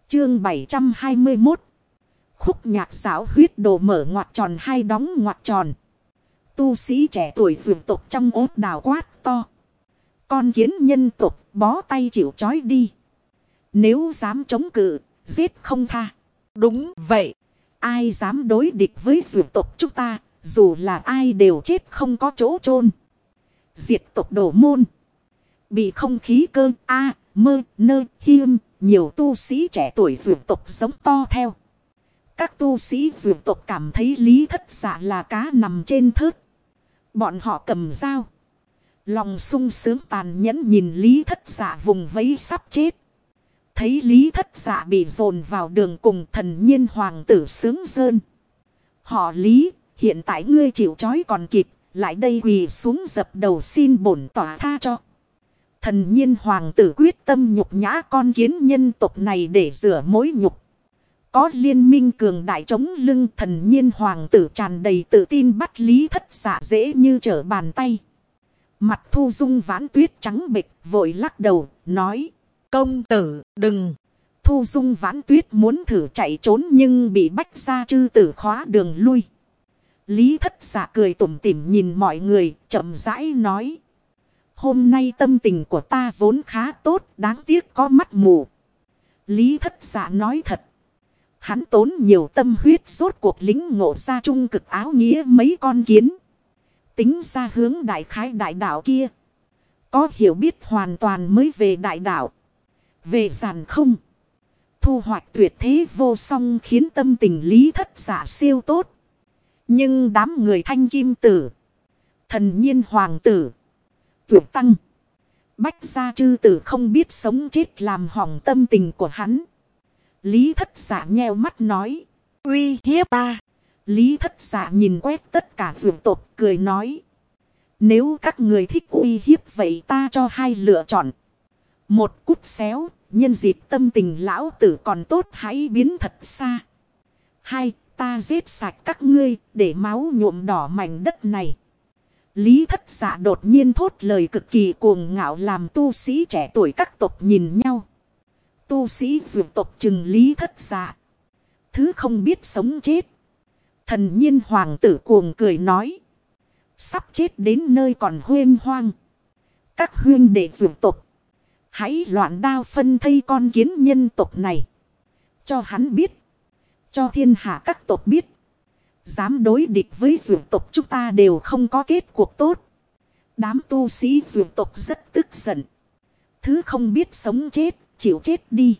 Chương 721. Khúc nhạc giáo huyết đồ mở ngoặc tròn hai đóng ngoặc tròn. Tu sĩ trẻ tuổi vượt tục trong ốt đào quát to. Con kiến nhân tục bó tay chịu trói đi. Nếu dám chống cự, giết không tha. Đúng vậy. Ai dám đối địch với vượt tục chúng ta, dù là ai đều chết không có chỗ chôn. Diệt tục đổ môn. Bị không khí cơ mơ nơ hiêm. Nhiều tu sĩ trẻ tuổi vượt tục sống to theo. Các tu sĩ vượt tục cảm thấy Lý Thất Dạ là cá nằm trên thớt. Bọn họ cầm dao. Lòng sung sướng tàn nhẫn nhìn Lý Thất Dạ vùng vẫy sắp chết. Thấy Lý Thất Dạ bị dồn vào đường cùng, thần nhiên hoàng tử sướng rơn. Họ Lý, hiện tại ngươi chịu trói còn kịp, lại đây quỳ xuống dập đầu xin bổn tỏa tha cho. Thần nhiên hoàng tử quyết tâm nhục nhã con kiến nhân tộc này để rửa mối nhục. Có liên minh cường đại chống lưng, thần nhiên hoàng tử tràn đầy tự tin bắt Lý Thất Dạ dễ như trở bàn tay. Mặt Thu Dung Vãn Tuyết trắng bệch vội lắc đầu nói: công tử đừng. Thu Dung Vãn Tuyết muốn thử chạy trốn nhưng bị Bách Gia Chư tử khóa đường lui. Lý Thất Dạ cười tủm tỉm nhìn mọi người, chậm rãi nói: hôm nay tâm tình của ta vốn khá tốt, đáng tiếc có mắt mù. Lý Thất Dạ nói thật. Hắn tốn nhiều tâm huyết rốt cuộc lính ngộ ra trung cực áo nghĩa mấy con kiến. Tính ra hướng đại khái đại đạo kia. Có hiểu biết hoàn toàn mới về đại đạo. Về giàn không. Thu hoạch tuyệt thế vô song khiến tâm tình Lý Thất Dạ siêu tốt. Nhưng đám người Thanh Kim Tử, thần nhiên hoàng tử, Tuyệt Tăng, Bách Gia Chư tử không biết sống chết làm hỏng tâm tình của hắn. Lý Thất Dạ nheo mắt nói: uy hiếp ta. Lý Thất Dạ nhìn quét tất cả vượt tộc cười nói: nếu các người thích uy hiếp vậy ta cho hai lựa chọn. Một, cút xéo, nhân dịp tâm tình lão tử còn tốt hãy biến thật xa. Hai, ta giết sạch các ngươi để máu nhuộm đỏ mảnh đất này. Lý Thất Dạ đột nhiên thốt lời cực kỳ cuồng ngạo làm tu sĩ trẻ tuổi các tộc nhìn nhau. Tu sĩ vượt tộc chừng Lý Thất Dạ. Thứ không biết sống chết. Thần nhiên hoàng tử cuồng cười nói: sắp chết đến nơi còn huyên hoang. Các huyên đệ vượt tộc, hãy loạn đao phân thây con kiến nhân tộc này. Cho hắn biết. Cho thiên hạ các tộc biết. Dám đối địch với vượt tộc chúng ta đều không có kết cuộc tốt. Đám tu sĩ vượt tộc rất tức giận. Thứ không biết sống chết, chịu chết đi.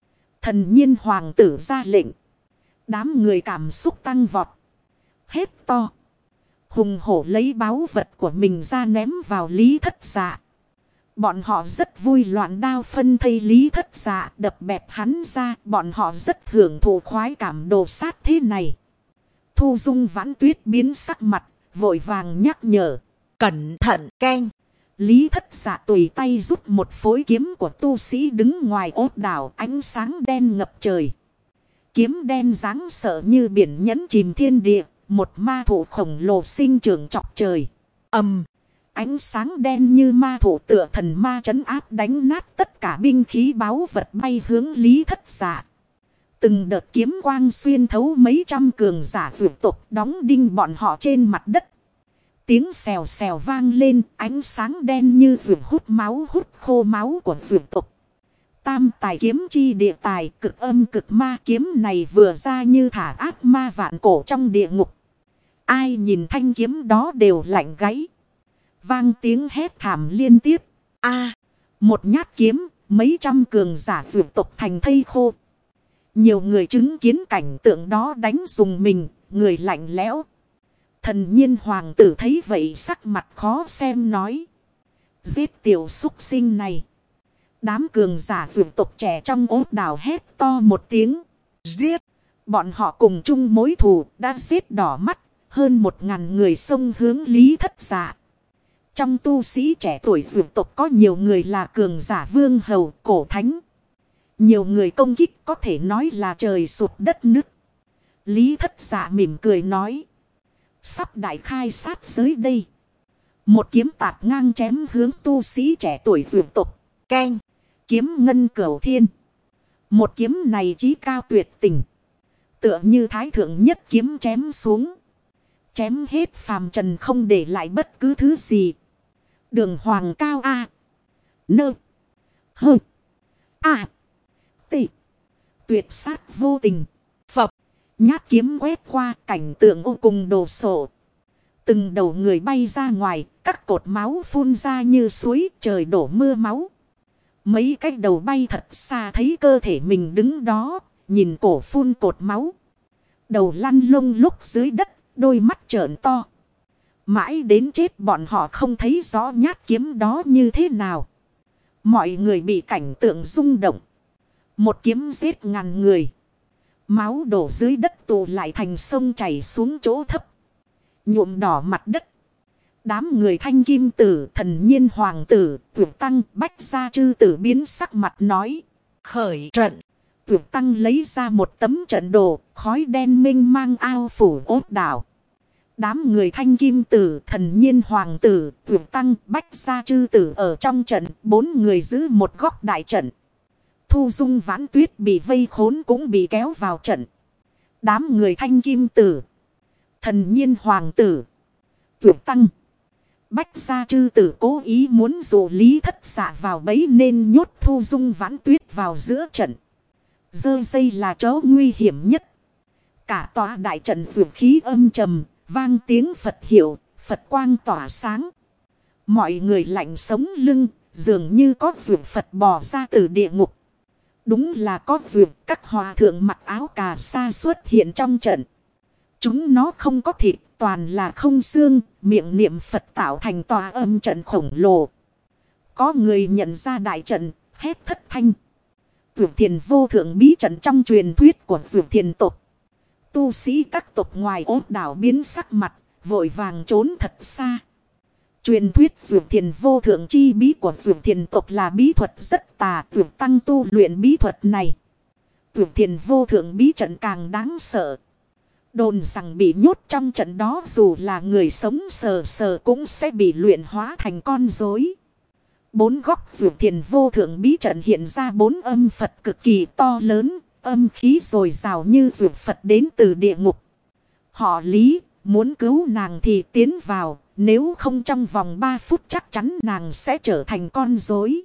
Thần nhiên hoàng tử ra lệnh. Đám người cảm xúc tăng vọt. Hét to. Hùng hổ lấy báu vật của mình ra ném vào Lý Thất Dạ. Bọn họ rất vui loạn đao phân thây Lý Thất Dạ, đập bẹp hắn ra. Bọn họ rất hưởng thụ khoái cảm đồ sát thế này. Thu Dung Vãn Tuyết biến sắc mặt, vội vàng nhắc nhở: cẩn thận keng. Lý Thất Dạ tùy tay rút một phối kiếm của tu sĩ đứng ngoài ốt đảo, ánh sáng đen ngập trời. Kiếm đen dáng sợ như biển nhẫn chìm thiên địa, một ma thủ khổng lồ sinh trưởng chọc trời. Ánh sáng đen như ma thủ tựa thần ma trấn áp đánh nát tất cả binh khí báu vật bay hướng Lý Thất Dạ. Từng đợt kiếm quang xuyên thấu mấy trăm cường giả vượt tộc, đóng đinh bọn họ trên mặt đất. Tiếng xèo xèo vang lên, ánh sáng đen như vượt hút máu, hút khô máu của vượt tộc. Tam tài kiếm chi địa tài, cực âm cực ma, kiếm này vừa ra như thả ác ma vạn cổ trong địa ngục. Ai nhìn thanh kiếm đó đều lạnh gáy. Vang tiếng hét thảm liên tiếp. Một nhát kiếm, mấy trăm cường giả vượt tộc thành thây khô. Nhiều người chứng kiến cảnh tượng đó đánh dùng mình, người lạnh lẽo. Thần nhiên hoàng tử thấy vậy sắc mặt khó xem nói: giết tiểu súc sinh này. Đám cường giả vượt tộc trẻ trong ốt đảo hét to một tiếng: giết. Bọn họ cùng chung mối thù đã giết đỏ mắt. Hơn 1000 người xông hướng Lý Thất Dạ. Trong tu sĩ trẻ tuổi vượt tộc có nhiều người là cường giả vương hầu, cổ thánh. Nhiều người công kích có thể nói là trời sụp đất nứt. Lý Thất Dạ mỉm cười nói: sắp đại khai sát giới đây. Một kiếm tạt ngang chém hướng tu sĩ trẻ tuổi vượt tộc. Keng. Kiếm ngân cửu thiên. Một kiếm này chí cao tuyệt tình. Tựa như thái thượng nhất kiếm chém xuống. Chém hết phàm trần không để lại bất cứ thứ gì. Đường hoàng cao A. Nơ. Hơ. A. T. Tuyệt sát vô tình. Phập. Nhát kiếm quét qua cảnh tượng vô cùng đồ sộ. Từng đầu người bay ra ngoài. Các cột máu phun ra như suối trời đổ mưa máu. Mấy cái đầu bay thật xa thấy cơ thể mình đứng đó. Nhìn cổ phun cột máu. Đầu lăn lông lúc dưới đất. Đôi mắt trợn to. Mãi đến chết bọn họ không thấy rõ nhát kiếm đó như thế nào. Mọi người bị cảnh tượng rung động. Một kiếm giết ngàn người. Máu đổ dưới đất tụ lại thành sông chảy xuống chỗ thấp. Nhuộm đỏ mặt đất. Đám người Thanh Kim Tử, Thần Nhiên Hoàng Tử, Tuyệt Tăng, Bách Gia Chư Tử biến sắc mặt nói. Khởi trận. Tuyệt Tăng lấy ra một tấm trận đồ, khói đen minh mang ao phủ ốt đảo. Đám người Thanh Kim Tử, Thần Nhiên Hoàng Tử, Tuyệt Tăng, Bách Gia Chư Tử ở trong trận, 4 người giữ một góc đại trận. Thu Dung Vãn Tuyết bị vây khốn cũng bị kéo vào trận. Đám người Thanh Kim Tử, Thần Nhiên Hoàng Tử, Tuyệt Tăng, Bách Gia Chư Tử cố ý muốn dụ Lý Thất Dạ vào bẫy nên nhốt Thu Dung Vãn Tuyết vào giữa trận. Dơ dây là chỗ nguy hiểm nhất. Cả tòa đại trận dụ khí âm trầm, vang tiếng Phật hiệu, Phật quang tỏa sáng. Mọi người lạnh sống lưng, dường như có dụ Phật bò ra từ địa ngục. Đúng là có dụ các hòa thượng mặc áo cà sa xuất hiện trong trận. Chúng nó không có thịt, toàn là không xương, miệng niệm Phật tạo thành tòa âm trận khổng lồ. Có người nhận ra đại trận, hét thất thanh. Dược Thiền vô thượng bí trận trong truyền thuyết của Dược Thiền tộc. Tu sĩ các tộc ngoài ốt đảo biến sắc mặt, vội vàng trốn thật xa. Truyền thuyết Dược Thiền vô thượng chi bí của Dược Thiền tộc là bí thuật rất tà. Dược Tăng tu luyện bí thuật này. Dược Thiền vô thượng bí trận càng đáng sợ. Đồn rằng bị nhốt trong trận đó dù là người sống sờ sờ cũng sẽ bị luyện hóa thành con rối. 4 góc Dược Thiền vô thượng bí trận hiện ra 4 âm Phật cực kỳ to lớn, âm khí dồi dào như Dược Phật đến từ địa ngục. Họ Lý, muốn cứu nàng thì tiến vào, nếu không trong vòng 3 phút chắc chắn nàng sẽ trở thành con rối.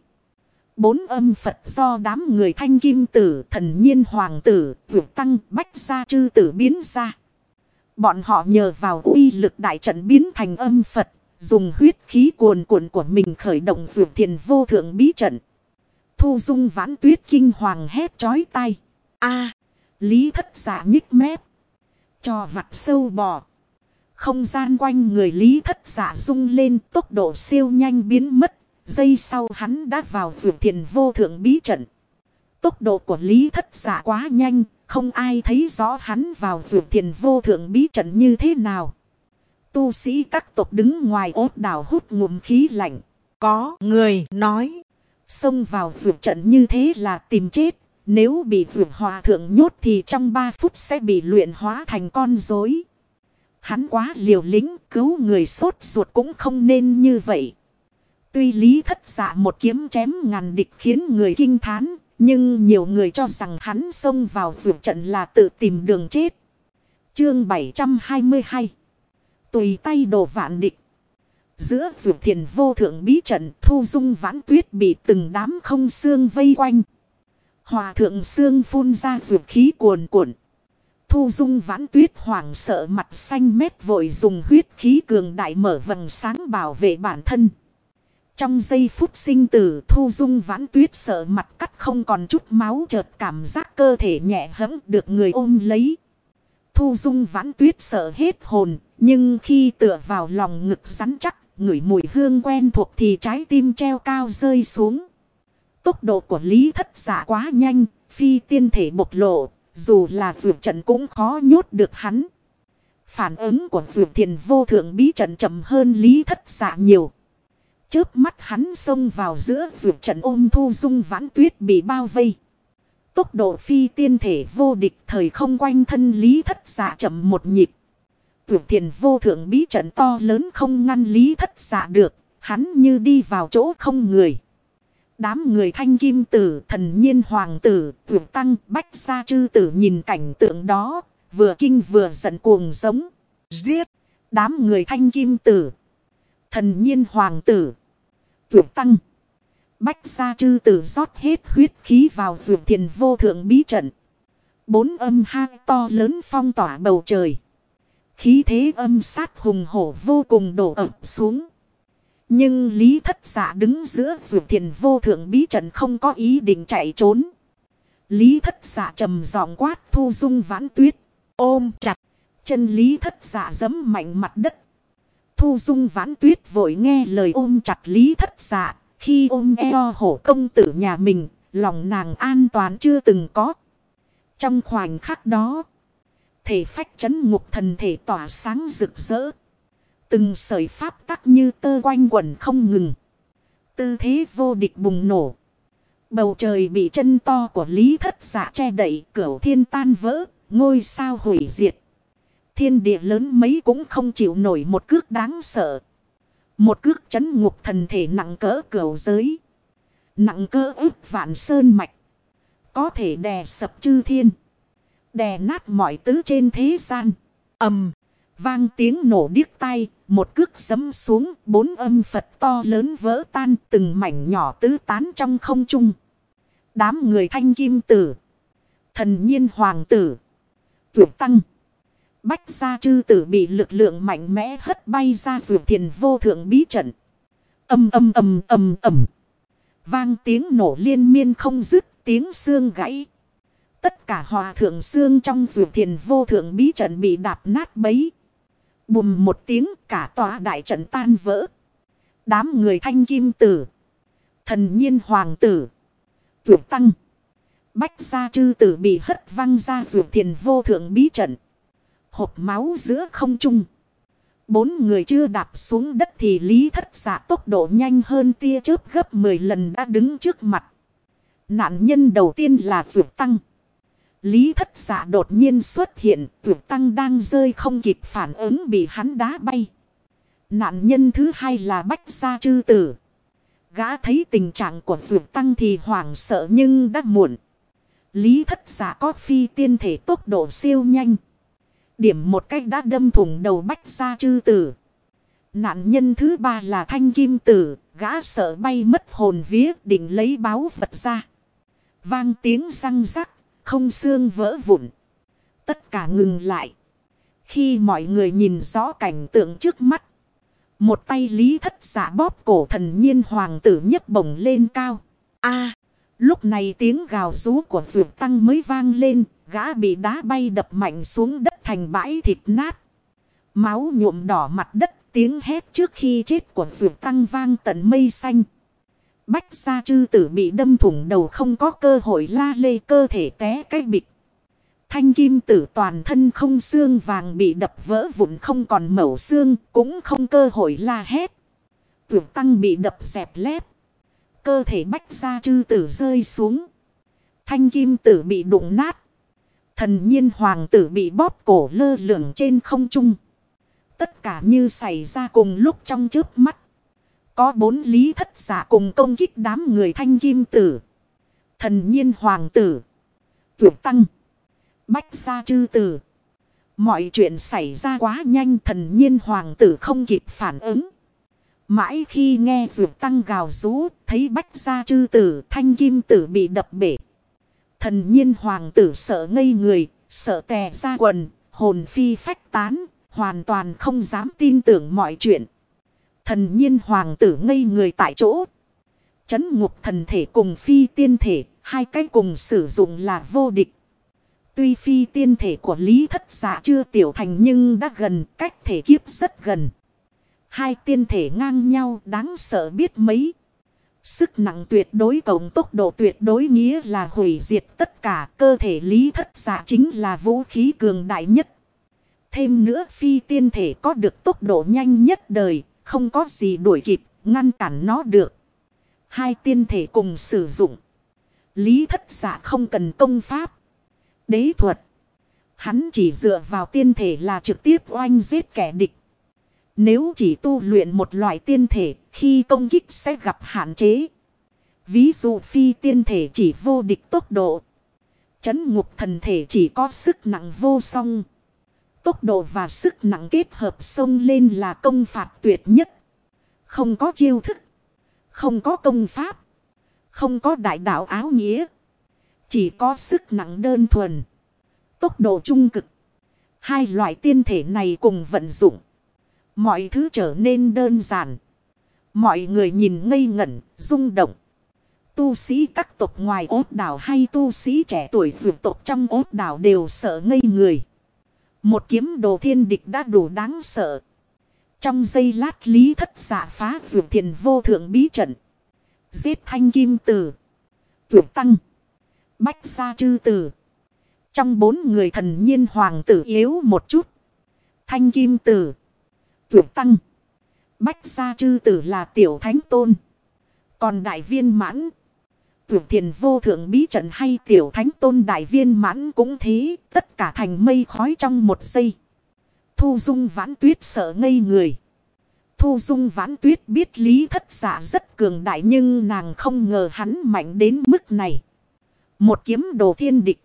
4 âm Phật do đám người Thanh Kim Tử, Thần Nhiên Hoàng Tử, Tuyệt Tăng, Bách Gia Chư Tử biến ra. Bọn họ nhờ vào uy lực đại trận biến thành âm Phật, dùng huyết khí cuồn cuộn của mình khởi động Dược Thiền vô thượng bí trận. Thu Dung Vãn Tuyết kinh hoàng hét chói tai. A, Lý Thất Dạ nhích mép. Cho vặt sâu bò. Không gian quanh người Lý Thất Dạ rung lên, tốc độ siêu nhanh biến mất. Giây sau hắn đã vào Dược Thiền vô thượng bí trận. Tốc độ của Lý Thất Dạ quá nhanh, không ai thấy rõ hắn vào Dược Thiền vô thượng bí trận như thế nào. Tu sĩ các tộc đứng ngoài ốt đảo hút ngụm khí lạnh. Có người nói, xông vào Dược trận như thế là tìm chết. Nếu bị Dược hòa thượng nhốt thì trong 3 phút sẽ bị luyện hóa thành con rối. Hắn quá liều lĩnh, cứu người sốt ruột cũng không nên như vậy. Tuy Lý Thất Dạ một kiếm chém ngàn địch khiến người kinh thán, nhưng nhiều người cho rằng hắn xông vào Dược trận là tự tìm đường chết. Chương 722 tùy tay đồ vạn địch. Giữa Dược Thiền vô thượng bí trận, Thu Dung Vãn Tuyết bị từng đám không xương vây quanh. Hòa thượng xương phun ra dược khí cuồn cuộn. Thu Dung Vãn Tuyết hoảng sợ mặt xanh mét vội dùng huyết khí cường đại mở vầng sáng bảo vệ bản thân. Trong giây phút sinh tử, Thu Dung Vãn Tuyết sợ mặt cắt không còn chút máu, chợt cảm giác cơ thể nhẹ hẫng được người ôm lấy. Thu Dung Vãn Tuyết sợ hết hồn, nhưng khi tựa vào lòng ngực rắn chắc, ngửi mùi hương quen thuộc thì trái tim treo cao rơi xuống. Tốc độ của Lý Thất Dạ quá nhanh, phi tiên thể bộc lộ, dù là Dược trận cũng khó nhốt được hắn. Phản ứng của Dược Thiền vô thượng bí trận chậm hơn Lý Thất Dạ nhiều. Chớp mắt hắn xông vào giữa Dược trận ôm Thu Dung Vãn Tuyết bị bao vây. Tốc độ phi tiên thể vô địch, thời không quanh thân Lý Thất Dạ chậm một nhịp. Dược Thiền vô thượng bí trận to lớn không ngăn Lý Thất Dạ được, hắn như đi vào chỗ không người. Đám người Thanh Kim Tử, Thần Nhiên Hoàng Tử, Vượt Tăng, Bách Gia Chư Tử nhìn cảnh tượng đó, vừa kinh vừa giận cuồng giống. Giết! Đám người Thanh Kim Tử, Thần Nhiên Hoàng Tử, Vượt Tăng, Bách Gia Chư Tử rót hết huyết khí vào Vượt Thiền Vô Thượng Bí Trận. 4 âm hang to lớn phong tỏa bầu trời. Khí thế âm sát hùng hổ vô cùng đổ ập xuống. Nhưng Lý Thất Dạ đứng giữa Vượt Thiền Vô Thượng Bí Trận không có ý định chạy trốn. Lý Thất Dạ trầm giọng quát Thu Dung Vãn Tuyết. Ôm chặt. Chân Lý Thất Dạ giẫm mạnh mặt đất. Thu Dung Vãn Tuyết vội nghe lời ôm chặt Lý Thất Dạ. Khi ôm eo hổ công tử nhà mình, lòng nàng an toàn chưa từng có. Trong khoảnh khắc đó, thể phách trấn ngục thần thể tỏa sáng rực rỡ. Từng sợi pháp tắc như tơ quanh quẩn không ngừng. Tư thế vô địch bùng nổ. Bầu trời bị chân to của Lý Thất Dạ che đậy, cửu thiên tan vỡ, ngôi sao hủy diệt. Thiên địa lớn mấy cũng không chịu nổi một cước đáng sợ. Một cước trấn ngục thần thể nặng cỡ cửu giới. Nặng cỡ ức vạn sơn mạch. Có thể đè sập chư thiên. Đè nát mọi thứ trên thế gian. Ầm, vang tiếng nổ điếc tai. Một cước giẫm xuống, 4 âm Phật to lớn vỡ tan, từng mảnh nhỏ tứ tán trong không trung. Đám người Thanh Kim Tử, Thần Nhiên Hoàng Tử, Vượt Tăng, Bách Gia Chư Tử bị lực lượng mạnh mẽ hất bay ra Vượt Thiền Vô Thượng Bí Trận. Ầm ầm ầm ầm ầm. Vang tiếng nổ liên miên không dứt, tiếng xương gãy. Tất cả hòa thượng xương trong Vượt Thiền Vô Thượng Bí Trận bị đạp nát bấy. Bùm một tiếng, cả tòa đại trận tan vỡ. Đám người Thanh Kim Tử, Thần Nhiên Hoàng Tử, Vượt Tăng, Bách Gia Chư Tử bị hất văng ra Vượt Thiền Vô Thượng Bí Trận. Hộp máu giữa không trung. 4 người chưa đạp xuống đất thì Lý Thất Dạ tốc độ nhanh hơn tia chớp gấp 10 lần đã đứng trước mặt. Nạn nhân đầu tiên là Vượt Tăng. Lý Thất Dạ đột nhiên xuất hiện, Vượt Tăng đang rơi không kịp phản ứng bị hắn đá bay. Nạn nhân thứ hai là Bách Gia Chư Tử. Gã thấy tình trạng của Vượt Tăng thì hoảng sợ nhưng đã muộn. Lý Thất Dạ có phi tiên thể tốc độ siêu nhanh. Điểm một cách đã đâm thủng đầu Bách Gia Chư Tử. Nạn nhân thứ ba là Thanh Kim Tử, gã sợ bay mất hồn vía định lấy báu vật ra. Vang tiếng răng rắc, không xương vỡ vụn. Tất cả ngừng lại. Khi mọi người nhìn rõ cảnh tượng trước mắt, một tay Lý Thất Dạ bóp cổ Thần Nhiên Hoàng Tử nhấc bổng lên cao. Lúc này tiếng gào rú của Vượt Tăng mới vang lên, gã bị đá bay đập mạnh xuống đất thành bãi thịt nát. Máu nhuộm đỏ mặt đất, tiếng hét trước khi chết của Vượt Tăng vang tận mây xanh. Bách Gia Chư Tử bị đâm thủng đầu không có cơ hội la lê, cơ thể té cái bịch. Thanh Kim Tử toàn thân không xương vàng bị đập vỡ vụn không còn mẩu xương, cũng không cơ hội la hét. Vượt Tăng bị đập dẹp lép. Cơ thể Bách Gia Chư Tử rơi xuống. Thanh Kim Tử bị đụng nát. Thần Nhiên Hoàng Tử bị bóp cổ lơ lửng trên không trung. Tất cả như xảy ra cùng lúc trong chớp mắt. Có 4 Lý Thất Dạ cùng công kích đám người Thanh Kim Tử, Thần Nhiên Hoàng Tử, Vượt Tăng, Bách Gia Chư Tử. Mọi chuyện xảy ra quá nhanh, Thần Nhiên Hoàng Tử không kịp phản ứng. Mãi khi nghe Vượt Tăng gào rú, thấy Bách Gia Chư Tử, Thanh Kim Tử bị đập bể. Thần Nhiên Hoàng Tử sợ ngây người, sợ tè ra quần, hồn phi phách tán, hoàn toàn không dám tin tưởng mọi chuyện. Thần Nhiên Hoàng Tử ngây người tại chỗ. Trấn ngục thần thể cùng phi tiên thể, hai cái cùng sử dụng là vô địch. Tuy phi tiên thể của Lý Thất Dạ chưa tiểu thành nhưng đã gần, cách thể kiếp rất gần. Hai tiên thể ngang nhau đáng sợ biết mấy. Sức nặng tuyệt đối cộng tốc độ tuyệt đối nghĩa là hủy diệt tất cả. Cơ thể Lý Thất Dạ chính là vũ khí cường đại nhất. Thêm nữa phi tiên thể có được tốc độ nhanh nhất đời. Không có gì đuổi kịp, ngăn cản nó được. Hai tiên thể cùng sử dụng. Lý Thất Dạ không cần công pháp, đế thuật. Hắn chỉ dựa vào tiên thể là trực tiếp oanh giết kẻ địch. Nếu chỉ tu luyện một loại tiên thể, khi công kích sẽ gặp hạn chế. Ví dụ phi tiên thể chỉ vô địch tốc độ. Trấn ngục thần thể chỉ có sức nặng vô song. Tốc độ và sức nặng kết hợp xông lên là công phạt tuyệt nhất. Không có chiêu thức. Không có công pháp. Không có đại đạo áo nghĩa. Chỉ có sức nặng đơn thuần. Tốc độ trung cực. Hai loại tiên thể này cùng vận dụng. Mọi thứ trở nên đơn giản. Mọi người nhìn ngây ngẩn, rung động. Tu sĩ các tộc ngoài ốt đảo hay tu sĩ trẻ tuổi vượt tộc trong ốt đảo đều sợ ngây người. Một kiếm đồ thiên địch đã đủ đáng sợ. Trong giây lát Lý Thất Dạ phá vượt thiền vô thượng bí trận. Giết Thanh Kim Tử, vượt Tăng, Bách Gia Chư Tử. Trong 4 người Thần Nhiên hoàng tử yếu một chút. Thanh Kim Tử, vượt Tăng, Bách Gia Chư Tử là tiểu thánh tôn. Còn đại viên mãn, vượt thiền vô thượng bí trận hay tiểu thánh tôn đại viên mãn cũng thế. Tất cả thành mây khói trong một giây. Thu Dung Vãn Tuyết sợ ngây người. Thu Dung Vãn Tuyết biết Lý Thất Dạ rất cường đại nhưng nàng không ngờ hắn mạnh đến mức này. Một kiếm đồ thiên địch.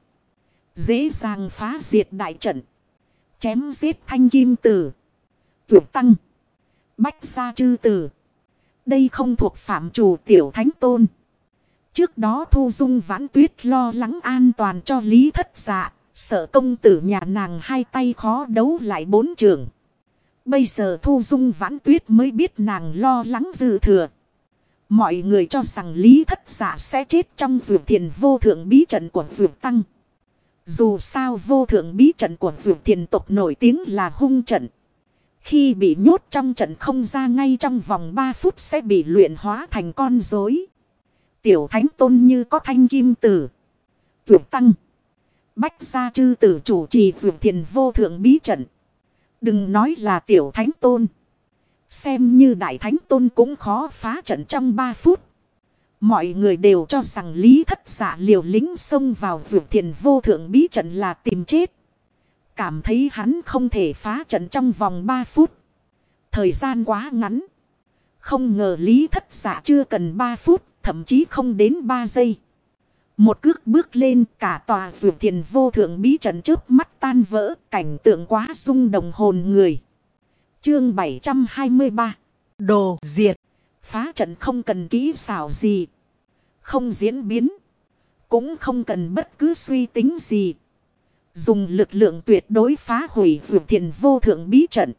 Dễ dàng phá diệt đại trận. Chém giết Thanh Kim Tử, vượt Tăng, Bách Gia Chư Tử. Đây không thuộc phạm trù tiểu thánh tôn. Trước đó Thu Dung Vãn Tuyết lo lắng an toàn cho Lý Thất Dạ. Sợ công tử nhà nàng hai tay khó đấu lại 4 trường. Bây giờ Thu Dung Vãn Tuyết mới biết nàng lo lắng dư thừa. Mọi người cho rằng Lý Thất Dạ sẽ chết trong vượt thiền vô thượng bí trận của vượt Tăng. Dù sao vô thượng bí trận của vượt thiền tộc nổi tiếng là hung trận. Khi bị nhốt trong trận không ra ngay trong vòng 3 phút sẽ bị luyện hóa thành con rối. Tiểu thánh tôn như có Thanh Kim Tử, vượt Tăng, Bách Gia Chư Tử chủ trì vượt thiền vô thượng bí trận. Đừng nói là tiểu thánh tôn. Xem như đại thánh tôn cũng khó phá trận trong 3 phút. Mọi người đều cho rằng Lý Thất Dạ liều lĩnh xông vào vượt thiền vô thượng bí trận là tìm chết. Cảm thấy hắn không thể phá trận trong vòng 3 phút. Thời gian quá ngắn. Không ngờ Lý Thất Dạ chưa cần 3 phút, thậm chí không đến 3 giây. Một cước bước lên, cả tòa vượt thiền vô thượng bí trận chớp mắt tan vỡ, cảnh tượng quá rung động hồn người. Chương 723. Đồ diệt. Phá trận không cần kỹ xảo gì. Không diễn biến. Cũng không cần bất cứ suy tính gì. Dùng lực lượng tuyệt đối phá hủy vượt thiền vô thượng bí trận.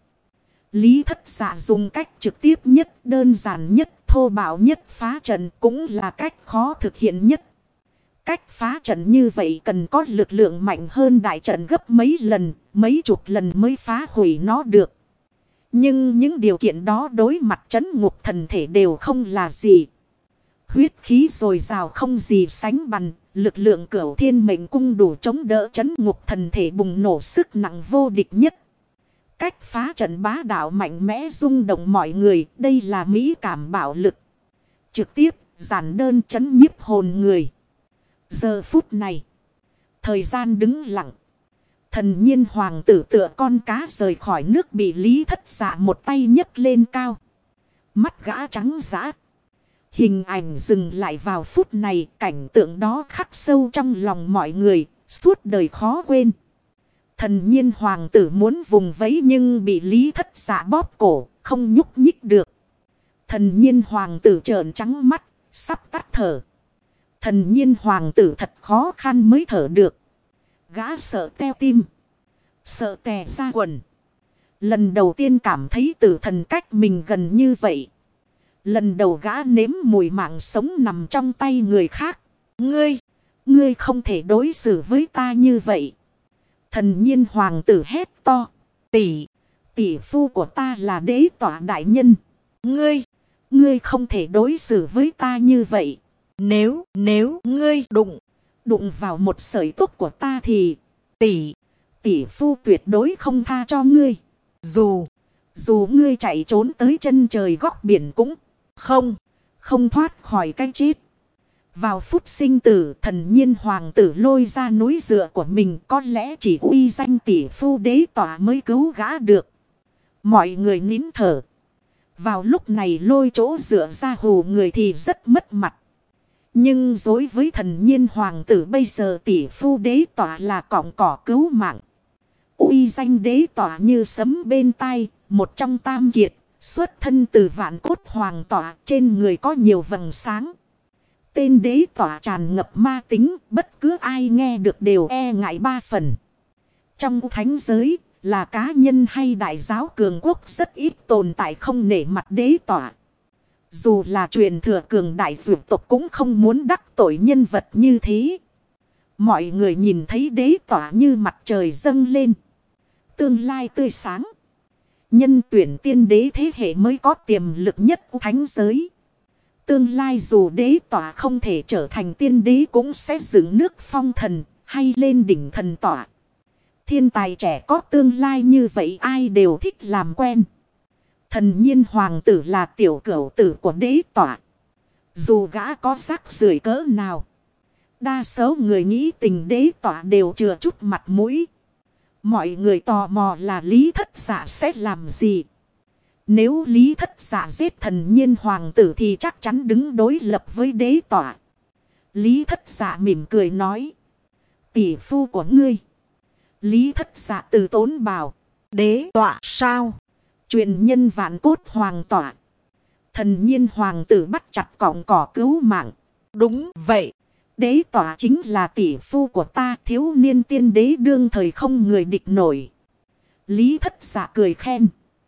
Lý Thất Dạ dùng cách trực tiếp nhất, đơn giản nhất, thô bạo nhất phá trận cũng là cách khó thực hiện nhất. Cách phá trận như vậy cần có lực lượng mạnh hơn đại trận gấp mấy lần, mấy chục lần mới phá hủy nó được. Nhưng những điều kiện đó đối mặt trấn ngục thần thể đều không là gì. Huyết khí dồi dào không gì sánh bằng, lực lượng cửu thiên mệnh cung đủ chống đỡ trấn ngục thần thể bùng nổ sức nặng vô địch nhất. Cách phá trận bá đạo mạnh mẽ rung động mọi người, đây là mỹ cảm bạo lực. Trực tiếp, giản đơn trấn nhiếp hồn người. Giờ phút này, thời gian đứng lặng. Thần Nhiên hoàng tử tựa con cá rời khỏi nước bị Lý Thất Dạ một tay nhấc lên cao. Mắt gã trắng dã. Hình ảnh dừng lại vào phút này, cảnh tượng đó khắc sâu trong lòng mọi người, suốt đời khó quên. Thần Nhiên hoàng tử muốn vùng vẫy nhưng bị Lý Thất Dạ bóp cổ, không nhúc nhích được. Thần Nhiên hoàng tử trợn trắng mắt, sắp tắt thở. Thần Nhiên hoàng tử thật khó khăn mới thở được. Gã sợ teo tim, sợ tè ra quần. Lần đầu tiên cảm thấy tử thần cách mình gần như vậy. Lần đầu gã nếm mùi mạng sống nằm trong tay người khác. Ngươi không thể đối xử với ta như vậy. Thần Nhiên hoàng tử hét to. Tỷ phu của ta là đế tỏa đại nhân. Ngươi không thể đối xử với ta như vậy. Nếu ngươi đụng vào một sợi tóc của ta thì tỷ phu tuyệt đối không tha cho ngươi. Dù ngươi chạy trốn tới chân trời góc biển cũng không thoát khỏi cái chết. Vào phút sinh tử, Thần Nhiên hoàng tử lôi ra núi dựa của mình, có lẽ chỉ uy danh tỷ phu đế tỏa mới cứu gã được. Mọi người nín thở. Vào lúc này lôi chỗ dựa ra hù người thì rất mất mặt. Nhưng đối với thần nhiên hoàng tử bây giờ tỷ phu đế tỏa là cọng cỏ cứu mạng. Uy danh đế tỏa như sấm bên tai, một trong tam kiệt, xuất thân từ vạn cốt hoàng tỏa, trên người có nhiều vầng sáng. Tên đế tỏa tràn ngập ma tính, bất cứ ai nghe được đều e ngại ba phần. Trong thánh giới, là cá nhân hay đại giáo cường quốc rất ít tồn tại không nể mặt đế tỏa. Dù là truyền thừa cường đại dụ tộc cũng không muốn đắc tội nhân vật như thế. Mọi người nhìn thấy đế tỏa như mặt trời dâng lên. Tương lai tươi sáng. Nhân tuyển tiên đế thế hệ mới có tiềm lực nhất thánh giới. Tương lai dù đế tỏa không thể trở thành tiên đế cũng sẽ dựng nước phong thần hay lên đỉnh thần tỏa. Thiên tài trẻ có tương lai như vậy ai đều thích làm quen. Thần nhiên hoàng tử là tiểu cửu tử của đế tỏa. Dù gã có rác rưởi cỡ nào. Đa số người nghĩ tình đế tỏa đều chừa chút mặt mũi. Mọi người tò mò là Lý Thất Dạ sẽ làm gì. Nếu Lý Thất Dạ giết thần nhiên hoàng tử thì chắc chắn đứng đối lập với đế tỏa. Lý Thất Dạ mỉm cười nói. Tỷ phu của ngươi. Lý Thất Dạ từ tốn bảo. Đế tỏa sao? Truyền nhân vạn cốt hoàng tỏa. Thần nhiên hoàng tử bắt chặt cọng cỏ cứu mạng. Đúng vậy. Đế tỏa chính là tỷ phu của ta, thiếu niên tiên đế đương thời không người địch nổi. Lý Thất Dạ cười khen.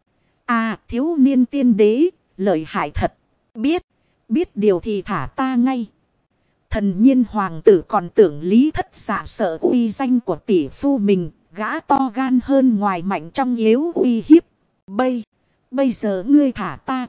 À, thiếu niên tiên đế, lợi hại thật. Biết điều thì thả ta ngay. Thần nhiên hoàng tử còn tưởng Lý Thất Dạ sợ uy danh của tỷ phu mình, gã to gan hơn ngoài mạnh trong yếu uy hiếp. Bây giờ ngươi thả ta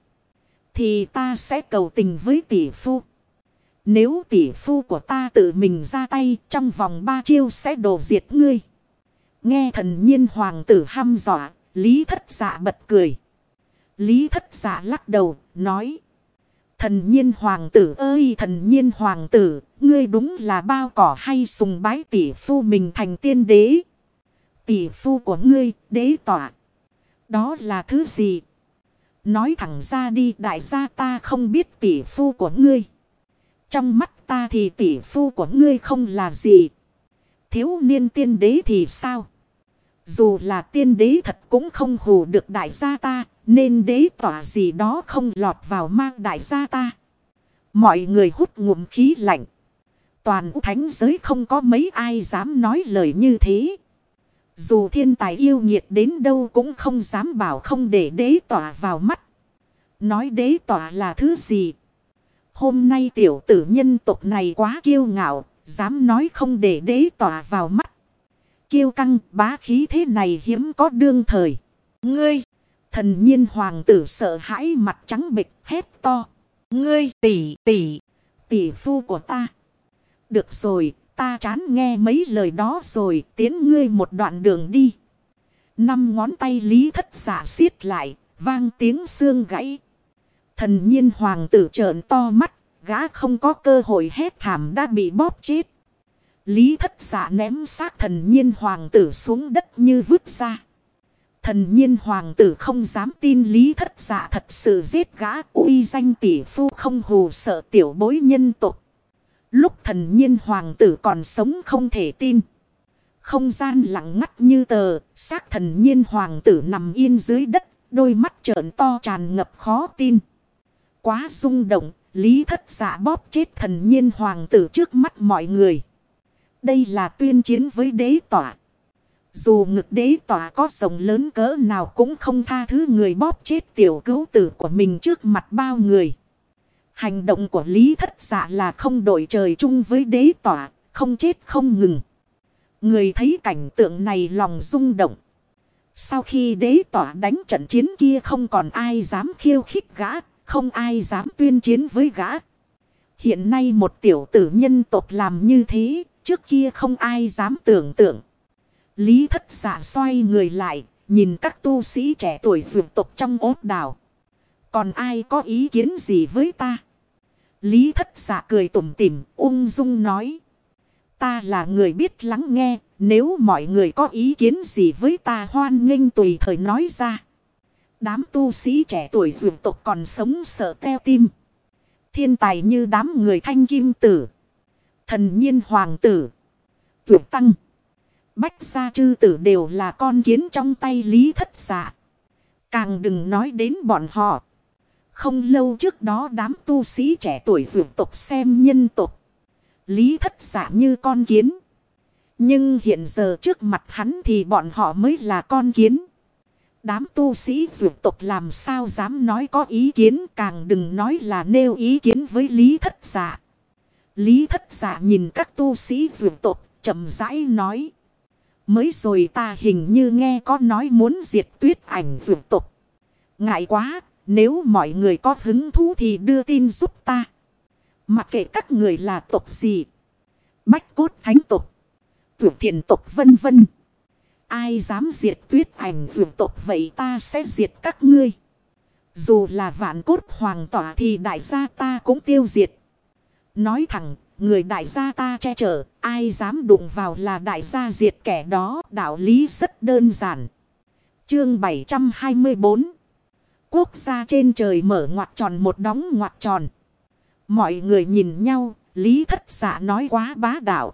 thì ta sẽ cầu tình với tỷ phu. Nếu tỷ phu của ta tự mình ra tay, trong vòng 3 chiêu sẽ đổ diệt ngươi. Nghe thần nhiên hoàng tử hăm dọa, Lý Thất Dạ bật cười. Lý Thất Dạ lắc đầu, nói. Thần nhiên hoàng tử ơi, thần nhiên hoàng tử, ngươi đúng là bao cỏ hay sùng bái tỷ phu mình thành tiên đế. Tỷ phu của ngươi, đế tỏa. Đó là thứ gì? Nói thẳng ra đi, đại gia ta không biết tỷ phu của ngươi. Trong mắt ta thì tỷ phu của ngươi không là gì. Thiếu niên tiên đế thì sao? Dù là tiên đế thật cũng không hù được đại gia ta. Nên đế tỏa gì đó không lọt vào mang đại gia ta. Mọi người hút ngụm khí lạnh. Toàn thánh giới không có mấy ai dám nói lời như thế. Dù thiên tài yêu nghiệt đến đâu cũng không dám bảo không để đế tỏa vào mắt. Nói đế tỏa là thứ gì? Hôm nay tiểu tử nhân tộc này quá kiêu ngạo, dám nói không để đế tỏa vào mắt. Kiêu căng bá khí thế này hiếm có đương thời. Ngươi! Thần nhiên hoàng tử sợ hãi mặt trắng bệch hét to. Ngươi tỷ phu của ta. Được rồi, ta chán nghe mấy lời đó rồi, tiến ngươi một đoạn đường đi. 5 ngón tay Lý Thất Dạ siết lại, vang tiếng xương gãy. Thần nhiên hoàng tử trợn to mắt, gã không có cơ hội hét thảm đã bị bóp chết. Lý Thất Dạ ném xác thần nhiên hoàng tử xuống đất như vứt ra. Thần nhiên hoàng tử không dám tin Lý Thất Dạ thật sự giết gã, uy danh tỷ phu không hù sợ tiểu bối nhân tộc. Lúc thần nhiên hoàng tử còn sống không thể tin. Không gian lặng ngắt như tờ, xác thần nhiên hoàng tử nằm yên dưới đất, đôi mắt trợn to tràn ngập khó tin. Quá rung động, Lý Thất Dạ bóp chết thần nhiên hoàng tử trước mắt mọi người. Đây là tuyên chiến với đế tỏa. Dù ngực đế tỏa có rộng lớn cỡ nào cũng không tha thứ người bóp chết tiểu cứu tử của mình trước mặt bao người. Hành động của Lý Thất Dạ là không đội trời chung với đế tỏa, không chết không ngừng. Người thấy cảnh tượng này lòng rung động. Sau khi đế tỏa đánh trận chiến kia không còn ai dám khiêu khích gã, không ai dám tuyên chiến với gã. Hiện nay một tiểu tử nhân tộc làm như thế, trước kia không ai dám tưởng tượng. Lý Thất Dạ xoay người lại, nhìn các tu sĩ trẻ tuổi vượt tộc trong ốt đảo. Còn ai có ý kiến gì với ta? Lý Thất Dạ cười tủm tỉm, ung dung nói. Ta là người biết lắng nghe, nếu mọi người có ý kiến gì với ta hoan nghênh tùy thời nói ra. Đám tu sĩ trẻ tuổi vượt tộc còn sống sợ teo tim. Thiên tài như đám người Thanh Kim Tử, Thần Nhiên Hoàng Tử, Vượt Tăng, Bách Gia Chư Tử đều là con kiến trong tay Lý Thất Dạ. Càng đừng nói đến bọn họ. Không lâu trước đó đám tu sĩ trẻ tuổi vượt tộc xem nhân tộc Lý Thất Dạ như con kiến. Nhưng hiện giờ trước mặt hắn thì bọn họ mới là con kiến. Đám tu sĩ vượt tộc làm sao dám nói có ý kiến, càng đừng nói là nêu ý kiến với Lý Thất Dạ. Lý Thất Dạ nhìn các tu sĩ vượt tộc, chậm rãi nói. Mới rồi ta hình như nghe có nói muốn diệt Tuyết Ảnh vượt tộc. Ngại quá, nếu mọi người có hứng thú thì đưa tin giúp ta. Mặc kệ các người là tộc gì, Bách Cốt Thánh tộc, Vượt Thiền tộc vân vân. Ai dám diệt Tuyết Ảnh vượt tộc vậy ta sẽ diệt các ngươi. Dù là Vạn Cốt Hoàng tỏa thì đại gia ta cũng tiêu diệt. Nói thẳng, người đại gia ta che chở, ai dám đụng vào là đại gia diệt kẻ đó. Đạo lý rất đơn giản. Chương 724. Quốc gia trên trời mở ngoặc tròn một đóng ngoặc tròn. Mọi người nhìn nhau, Lý Thất Dạ nói quá bá đạo.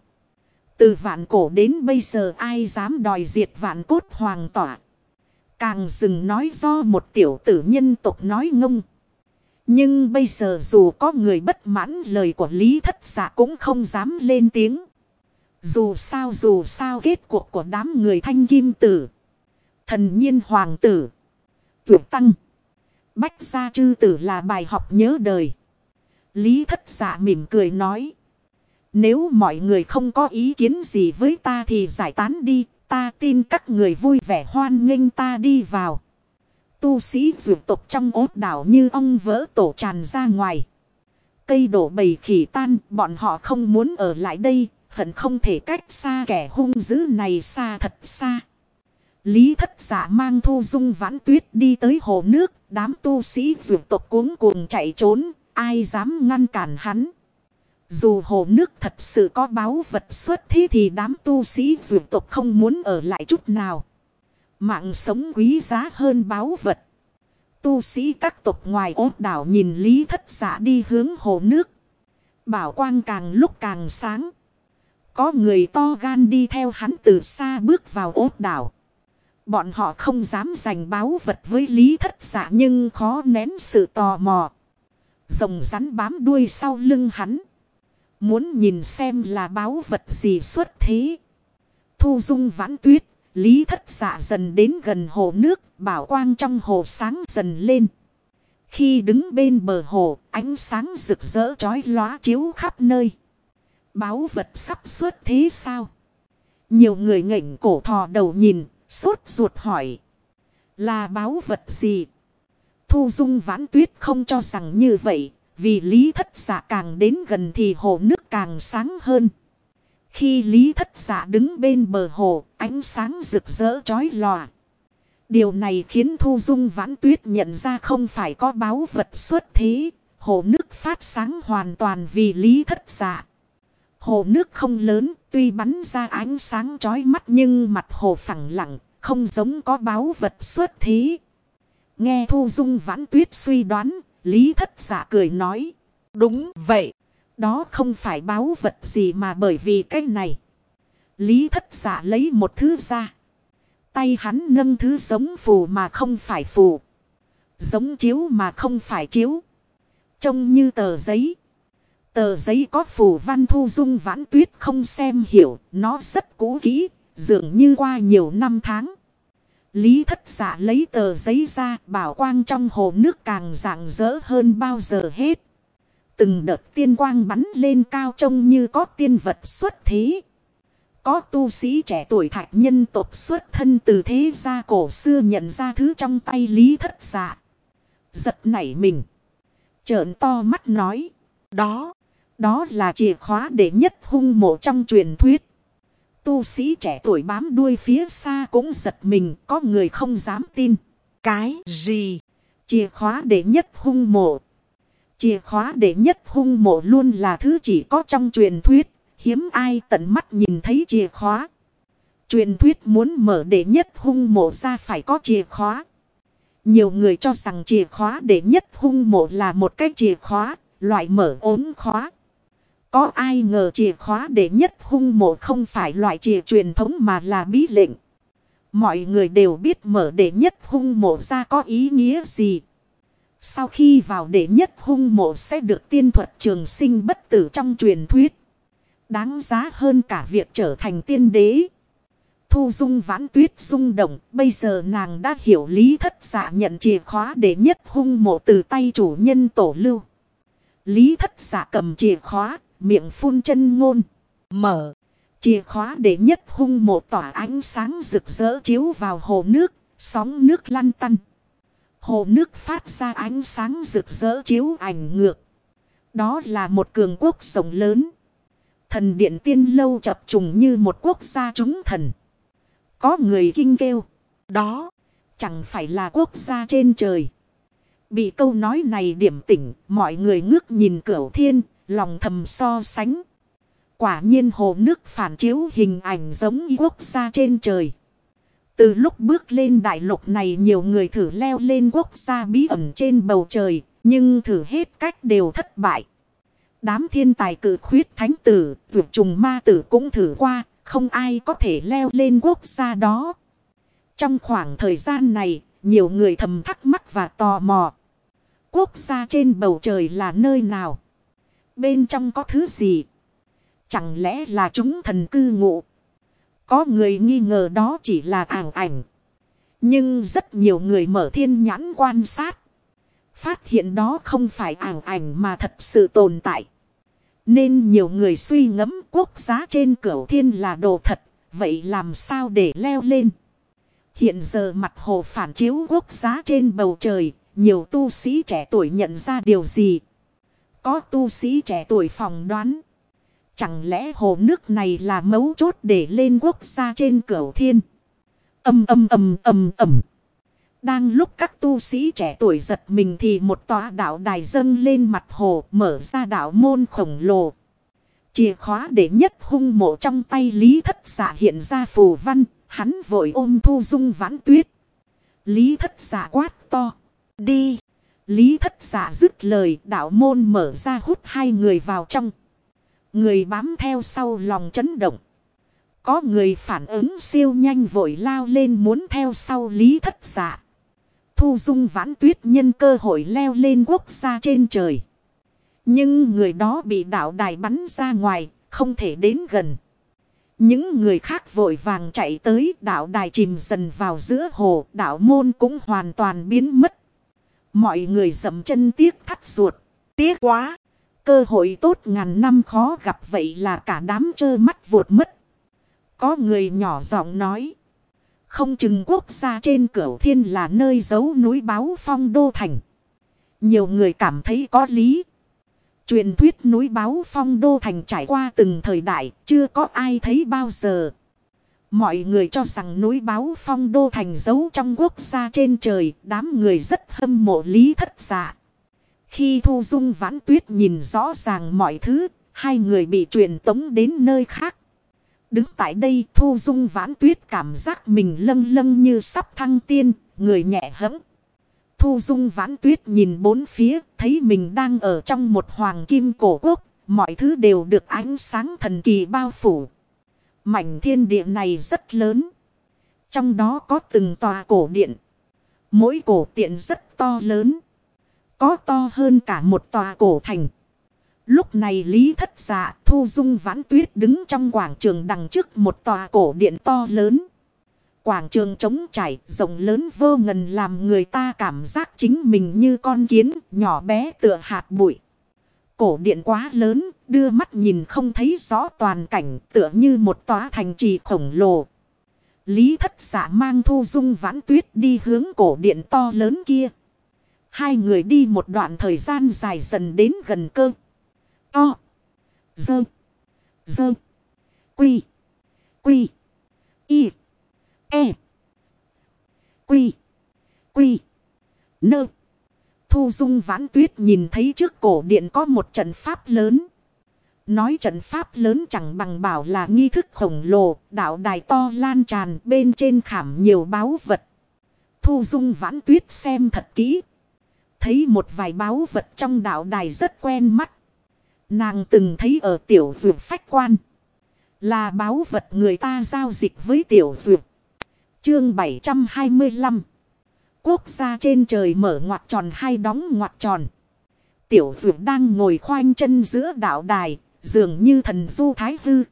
Từ vạn cổ đến bây giờ ai dám đòi diệt Vạn Cốt Hoàng tỏa. Càng dừng nói do một tiểu tử nhân tộc nói ngông. Nhưng bây giờ dù có người bất mãn lời của Lý Thất Dạ cũng không dám lên tiếng. Dù sao kết cuộc của đám người Thanh Kim Tử, Thần Nhiên Hoàng Tử, Vượt Tăng, Bách Gia Chư Tử là bài học nhớ đời. Lý Thất Dạ mỉm cười nói. Nếu mọi người không có ý kiến gì với ta thì giải tán đi. Ta tin các người vui vẻ hoan nghênh ta đi vào. Tu sĩ vượt tộc trong ốt đảo như ong vỡ tổ tràn ra ngoài. Cây đổ bầy khỉ tan, bọn họ không muốn ở lại đây, hận không thể cách xa kẻ hung dữ này xa thật xa. Lý Thất Dạ mang Thu Dung Vãn Tuyết đi tới hồ nước, đám tu sĩ vượt tộc cuống cuồng chạy trốn, ai dám ngăn cản hắn. Dù hồ nước thật sự có báu vật xuất thế thì đám tu sĩ vượt tộc không muốn ở lại chút nào. Mạng sống quý giá hơn báu vật. Tu sĩ các tộc ngoài ốt đảo nhìn Lý Thất Dạ đi hướng hồ nước. Bảo quang càng lúc càng sáng. Có người to gan đi theo hắn từ xa bước vào ốt đảo. Bọn họ không dám giành báu vật với Lý Thất Dạ nhưng khó nén sự tò mò. Rồng rắn bám đuôi sau lưng hắn. Muốn nhìn xem là báu vật gì xuất thế. Thu Dung Vãn Tuyết, Lý Thất Dạ dần đến gần hồ nước, bảo quang trong hồ sáng dần lên. Khi đứng bên bờ hồ, ánh sáng rực rỡ chói lóa chiếu khắp nơi. Báu vật sắp xuất thế sao? Nhiều người ngẩng cổ thò đầu nhìn, sốt ruột hỏi. Là báu vật gì? Thu Dung Vãn Tuyết không cho rằng như vậy, vì Lý Thất Dạ càng đến gần thì hồ nước càng sáng hơn. Khi Lý Thất Dạ đứng bên bờ hồ, ánh sáng rực rỡ chói lòa. Điều này khiến Thu Dung Vãn Tuyết nhận ra không phải có báu vật xuất thế. Hồ nước phát sáng hoàn toàn vì Lý Thất Dạ. Hồ nước không lớn, tuy bắn ra ánh sáng chói mắt nhưng mặt hồ phẳng lặng, không giống có báu vật xuất thế. Nghe Thu Dung Vãn Tuyết suy đoán, Lý Thất Dạ cười nói. Đúng vậy. Đó không phải báu vật gì mà bởi vì cái này. Lý Thất Dạ lấy một thứ ra. Tay hắn nâng thứ giống phù mà không phải phù. Giống chiếu mà không phải chiếu. Trông như tờ giấy. Tờ giấy có phù văn. Thu Dung Vãn Tuyết không xem hiểu. Nó rất cũ kỹ. Dường như qua nhiều năm tháng. Lý Thất Dạ lấy tờ giấy ra. Bảo quang trong hồ nước càng rạng rỡ hơn bao giờ hết. Từng đợt tiên quang bắn lên cao trông như có tiên vật xuất thế. Có tu sĩ trẻ tuổi Thạch nhân tộc xuất thân từ thế gia cổ xưa nhận ra thứ trong tay Lý Thất Dạ. Giật nảy mình. Trợn to mắt nói. Đó là chìa khóa đệ nhất hung mộ trong truyền thuyết. Tu sĩ trẻ tuổi bám đuôi phía xa cũng giật mình, có người không dám tin. Cái gì? Chìa khóa đệ nhất hung mộ. Chìa khóa đệ nhất hung mộ luôn là thứ chỉ có trong truyền thuyết. Hiếm ai tận mắt nhìn thấy chìa khóa. Truyền thuyết muốn mở đệ nhất hung mộ ra phải có chìa khóa. Nhiều người cho rằng chìa khóa đệ nhất hung mộ là một cái chìa khóa. loại mở ốm khóa. Có ai ngờ chìa khóa đệ nhất hung mộ không phải loại chìa truyền thống mà là bí lệnh. Mọi người đều biết mở đệ nhất hung mộ ra có ý nghĩa gì. Sau khi vào đệ nhất hung mộ sẽ được tiên thuật trường sinh bất tử trong truyền thuyết. Đáng giá hơn cả việc trở thành tiên đế. Thu Dung Vãn Tuyết rung động. Bây giờ nàng đã hiểu Lý Thất Dạ nhận chìa khóa đệ nhất hung mộ từ tay chủ nhân Tổ Lưu. Lý Thất Dạ cầm chìa khóa, miệng phun chân ngôn. Mở. Chìa khóa đệ nhất hung mộ tỏa ánh sáng rực rỡ chiếu vào hồ nước, sóng nước lăn tăn. Hồ nước phát ra ánh sáng rực rỡ chiếu ảnh ngược. Đó là một cường quốc rộng lớn. Thần điện tiên lâu chập trùng như một quốc gia chúng thần. Có người kinh kêu. Đó chẳng phải là quốc gia trên trời. Bị câu nói này điểm tỉnh, mọi người ngước nhìn Cửu Thiên, lòng thầm so sánh. Quả nhiên hồ nước phản chiếu hình ảnh giống quốc gia trên trời. Từ lúc bước lên đại lục này nhiều người thử leo lên quốc gia bí ẩn trên bầu trời, nhưng thử hết cách đều thất bại. Đám thiên tài cử khuyết thánh tử, vượt trùng ma tử cũng thử qua, không ai có thể leo lên quốc gia đó. Trong khoảng thời gian này, nhiều người thầm thắc mắc và tò mò. Quốc gia trên bầu trời là nơi nào? Bên trong có thứ gì? Chẳng lẽ là chúng thần cư ngụ? Có người nghi ngờ đó chỉ là ảo ảnh. Nhưng rất nhiều người mở thiên nhãn quan sát. Phát hiện đó không phải ảo ảnh mà thật sự tồn tại. Nên nhiều người suy ngẫm quốc gia trên Cửu Thiên là đồ thật. Vậy làm sao để leo lên? Hiện giờ mặt hồ phản chiếu quốc gia trên bầu trời. Nhiều tu sĩ trẻ tuổi nhận ra điều gì? Có tu sĩ trẻ tuổi phỏng đoán. Chẳng lẽ hồ nước này là mấu chốt để lên quốc gia trên Cửu Thiên? Ầm. Đang lúc các tu sĩ trẻ tuổi giật mình thì một tòa đạo đài dâng lên mặt hồ, mở ra đạo môn khổng lồ. Chìa khóa đệ nhất hung mộ trong tay Lý Thất Dạ hiện ra phù văn, hắn vội ôm Thu Dung Vãn Tuyết. Lý Thất Dạ quát to. Đi. Lý Thất Dạ dứt lời, đạo môn mở ra hút hai người vào trong. Người bám theo sau lòng chấn động. Có người phản ứng siêu nhanh vội lao lên muốn theo sau Lý Thất Dạ. Thu Dung Vãn Tuyết nhân cơ hội leo lên quốc gia trên trời. Nhưng người đó bị đạo đài bắn ra ngoài, không thể đến gần. Những người khác vội vàng chạy tới, đạo đài chìm dần vào giữa hồ, đạo môn cũng hoàn toàn biến mất. Mọi người dậm chân tiếc thắt ruột. Tiếc quá! Cơ hội tốt ngàn năm khó gặp vậy là cả đám trơ mắt vụt mất. Có người nhỏ giọng nói. Không chừng quốc gia trên Cửu Thiên là nơi giấu núi báo Phong Đô Thành. Nhiều người cảm thấy có lý. Truyền thuyết núi báo Phong Đô Thành trải qua từng thời đại, chưa có ai thấy bao giờ. Mọi người cho rằng núi báo Phong Đô Thành giấu trong quốc gia trên trời, đám người rất hâm mộ Lý Thất Dạ. Khi Thu Dung Vãn Tuyết nhìn rõ ràng mọi thứ, hai người bị truyền tống đến nơi khác. Đứng tại đây Thu Dung Vãn Tuyết cảm giác mình lâng lâng như sắp thăng tiên, người nhẹ hẫng. Thu Dung Vãn Tuyết nhìn bốn phía, thấy mình đang ở trong một hoàng kim cổ quốc, mọi thứ đều được ánh sáng thần kỳ bao phủ. Mảnh thiên địa này rất lớn. Trong đó có từng tòa cổ điện. Mỗi cổ điện rất to lớn. Có to hơn cả một tòa cổ thành. Lúc này Lý Thất Dạ, Thu Dung Vãn Tuyết đứng trong quảng trường đằng trước một tòa cổ điện to lớn. Quảng trường trống trải, rộng lớn vô ngần làm người ta cảm giác chính mình như con kiến, nhỏ bé tựa hạt bụi. Cổ điện quá lớn, đưa mắt nhìn không thấy rõ toàn cảnh, tựa như một tòa thành trì khổng lồ. Lý Thất Dạ mang Thu Dung Vãn Tuyết đi hướng cổ điện to lớn kia. Hai người đi một đoạn thời gian dài dần đến gần cơ. To. Dơ. Dơ. Quy. Quy. Y. E. Quy. Quy. Nơ. Thu Dung Vãn Tuyết nhìn thấy trước cổ điện có một trận pháp lớn. Nói trận pháp lớn chẳng bằng bảo là nghi thức khổng lồ, đạo đài to lan tràn bên trên khảm nhiều báu vật. Thu Dung Vãn Tuyết xem thật kỹ. Thấy một vài báu vật trong đạo đài rất quen mắt. Nàng từng thấy ở tiểu dược phách quan. Là báu vật người ta giao dịch với tiểu dược. Chương 725. Quốc gia trên trời mở ngoặc tròn hay đóng ngoặc tròn. Tiểu dược đang ngồi khoanh chân giữa đạo đài, dường như thần du thái hư.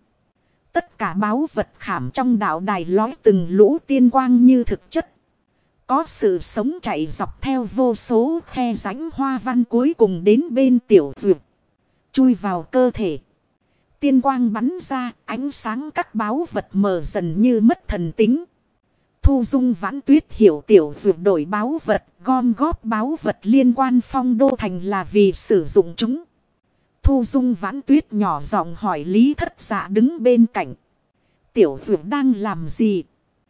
Tất cả báu vật khảm trong đạo đài lói từng lũ tiên quang như thực chất. Có sự sống chạy dọc theo vô số khe rãnh hoa văn cuối cùng đến bên tiểu dược. Chui vào cơ thể. Tiên quang bắn ra, ánh sáng các báu vật mờ dần như mất thần tính. Thu Dung Vãn Tuyết hiểu tiểu dược đổi báu vật, gom góp báu vật liên quan Phong Đô Thành là vì sử dụng chúng. Thu Dung Vãn Tuyết nhỏ giọng hỏi Lý Thất Dạ đứng bên cạnh. Tiểu dược đang làm gì?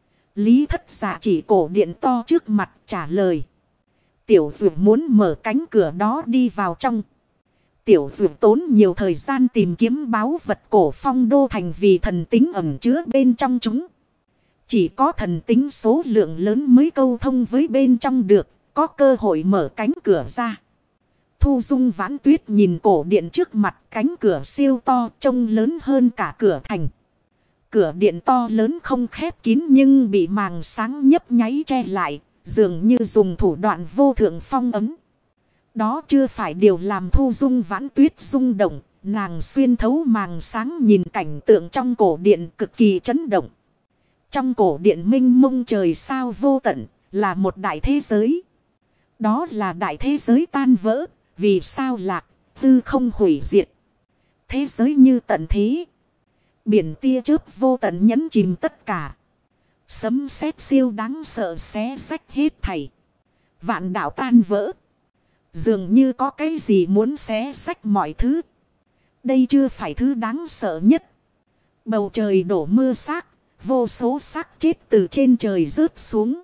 Lý Thất Dạ chỉ cổ điện to trước mặt trả lời. Tiểu dược muốn mở cánh cửa đó đi vào trong. Tiểu dược tốn nhiều thời gian tìm kiếm báu vật cổ Phong Đô Thành vì thần tính ẩn chứa bên trong chúng. Chỉ có thần tính số lượng lớn mới câu thông với bên trong được, có cơ hội mở cánh cửa ra. Thu Dung Vãn Tuyết nhìn cổ điện trước mặt, cánh cửa siêu to trông lớn hơn cả cửa thành. Cửa điện to lớn không khép kín nhưng bị màng sáng nhấp nháy che lại, dường như dùng thủ đoạn vô thượng phong ấn. Đó chưa phải điều làm Thu Dung Vãn Tuyết rung động, nàng xuyên thấu màng sáng nhìn cảnh tượng trong cổ điện cực kỳ chấn động. Trong cổ điện minh mông trời sao vô tận, là một đại thế giới. Đó là đại thế giới tan vỡ, vì sao lạc, tư không hủy diệt. Thế giới như tận thế. Biển tia chớp vô tận nhấn chìm tất cả. Sấm sét siêu đáng sợ xé rách hết thảy. Vạn đạo tan vỡ. Dường như có cái gì muốn xé rách mọi thứ. Đây chưa phải thứ đáng sợ nhất. Bầu trời đổ mưa xác. Vô số xác chết từ trên trời rớt xuống.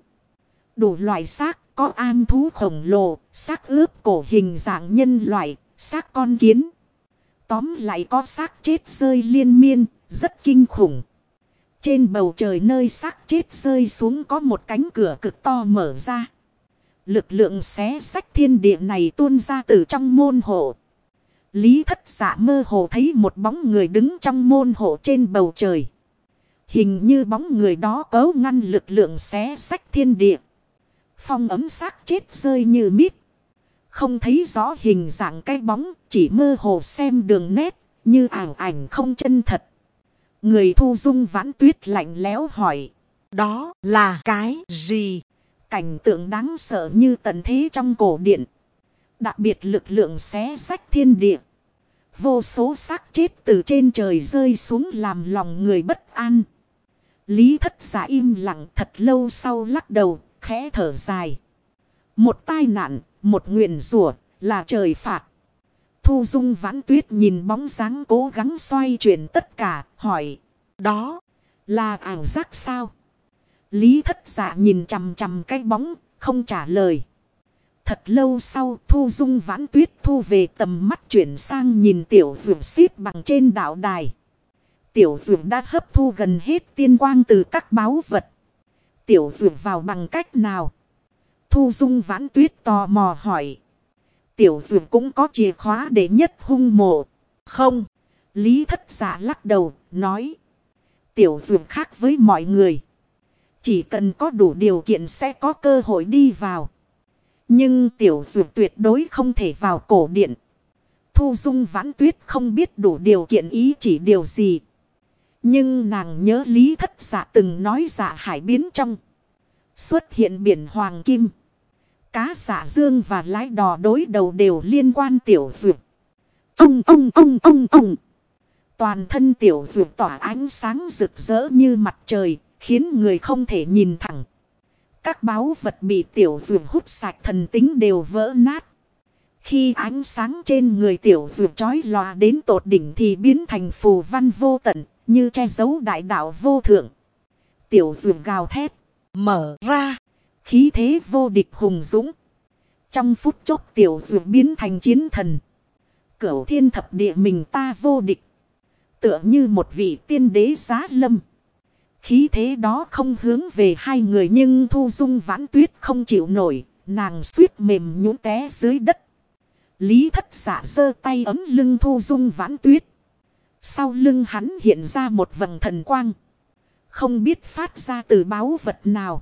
Đủ loại xác, có am thú khổng lồ, xác ướp cổ hình dạng nhân loại, xác con kiến. Tóm lại có xác chết rơi liên miên, rất kinh khủng. Trên bầu trời nơi xác chết rơi xuống có một cánh cửa cực to mở ra. Lực lượng xé xách thiên địa này tuôn ra từ trong môn hộ. Lý Thất Dạ mơ hồ thấy một bóng người đứng trong môn hộ trên bầu trời. Hình như bóng người đó cấu ngăn lực lượng xé xách thiên địa. Phong ấm xác chết rơi như mít. Không thấy rõ hình dạng cái bóng, chỉ mơ hồ xem đường nét, như ảo ảnh không chân thật. Người Thu Dung Vãn Tuyết lạnh lẽo hỏi. Đó là cái gì? Cảnh tượng đáng sợ như tận thế trong cổ điện. Đặc biệt lực lượng xé xách thiên địa. Vô số xác chết từ trên trời rơi xuống làm lòng người bất an. Lý Thất Dạ im lặng thật lâu sau lắc đầu, khẽ thở dài. Một tai nạn, một nguyền rủa là trời phạt. Thu Dung Vãn Tuyết nhìn bóng dáng cố gắng xoay chuyển tất cả, hỏi. Đó là ảo giác sao? Lý Thất Dạ nhìn chằm chằm cái bóng, không trả lời. Thật lâu sau Thu Dung Vãn Tuyết thu về tầm mắt chuyển sang nhìn tiểu dược xếp bằng trên đạo đài. Tiểu dược đã hấp thu gần hết tiên quang từ các báu vật. Tiểu dược vào bằng cách nào? Thu Dung Vãn Tuyết tò mò hỏi. Tiểu dược cũng có chìa khóa để nhất hung mộ. Không. Lý Thất Dạ lắc đầu, nói. Tiểu dược khác với mọi người. Chỉ cần có đủ điều kiện sẽ có cơ hội đi vào. Nhưng tiểu dược tuyệt đối không thể vào cổ điện. Thu Dung Vãn Tuyết không biết đủ điều kiện ý chỉ điều gì. Nhưng nàng nhớ Lý Thất Dạ từng nói Dạ Hải biến trong. Xuất hiện biển hoàng kim. Cá Dạ Dương và lái đò đối đầu đều liên quan tiểu dược. Ông. Toàn thân tiểu dược tỏa ánh sáng rực rỡ như mặt trời, khiến người không thể nhìn thẳng. Các báu vật bị tiểu dược hút sạch thần tính đều vỡ nát. Khi ánh sáng trên người tiểu dược chói lòa đến tột đỉnh thì biến thành phù văn vô tận, như che giấu đại đạo vô thượng. Tiểu dược gào thét, mở ra, khí thế vô địch hùng dũng. Trong phút chốc tiểu dược biến thành chiến thần. Cửu thiên thập địa mình ta vô địch. Tựa như một vị tiên đế giá lâm. Khí thế đó không hướng về hai người nhưng Thu Dung Vãn Tuyết không chịu nổi. nàng suýt mềm nhũn té dưới đất. Lý Thất Dạ giơ tay ấm lưng Thu Dung Vãn Tuyết. Sau lưng hắn hiện ra một vầng thần quang. Không biết phát ra từ báu vật nào.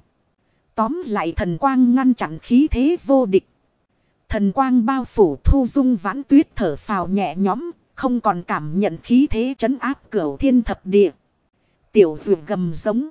Tóm lại thần quang ngăn chặn khí thế vô địch. Thần quang bao phủ Thu Dung Vãn Tuyết thở phào nhẹ nhõm. Không còn cảm nhận khí thế trấn áp cửu thiên thập địa. Tiểu vượt gầm giống.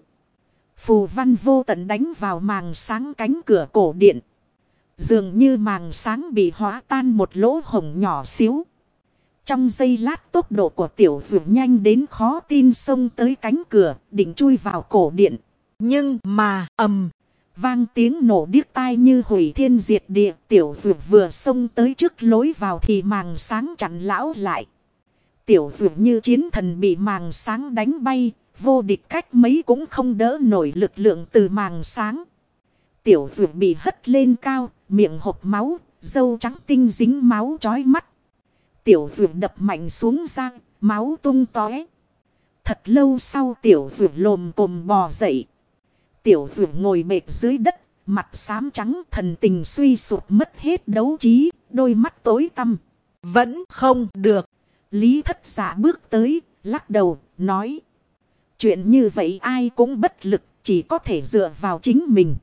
Phù văn vô tận đánh vào màng sáng cánh cửa cổ điện. Dường như màng sáng bị hóa tan một lỗ hổng nhỏ xíu. Trong giây lát tốc độ của tiểu vượt nhanh đến khó tin xông tới cánh cửa, định chui vào cổ điện. Nhưng mà ầm, vang tiếng nổ điếc tai như hủy thiên diệt địa. Tiểu vượt vừa xông tới trước lối vào thì màng sáng chặn lão lại. Tiểu vượt như chiến thần bị màng sáng đánh bay, vô địch cách mấy cũng không đỡ nổi lực lượng từ màng sáng. Tiểu vượt bị hất lên cao, miệng hộc máu, râu trắng tinh dính máu chói mắt. Tiểu vượt đập mạnh xuống ra, máu tung tóe. Thật lâu sau tiểu vượt lồm cồm bò dậy. Tiểu vượt ngồi bệt dưới đất, mặt xám trắng, thần tình suy sụp, mất hết đấu trí, đôi mắt tối tăm. Vẫn không được. Lý Thất Dạ bước tới, lắc đầu, nói. Chuyện như vậy ai cũng bất lực, chỉ có thể dựa vào chính mình.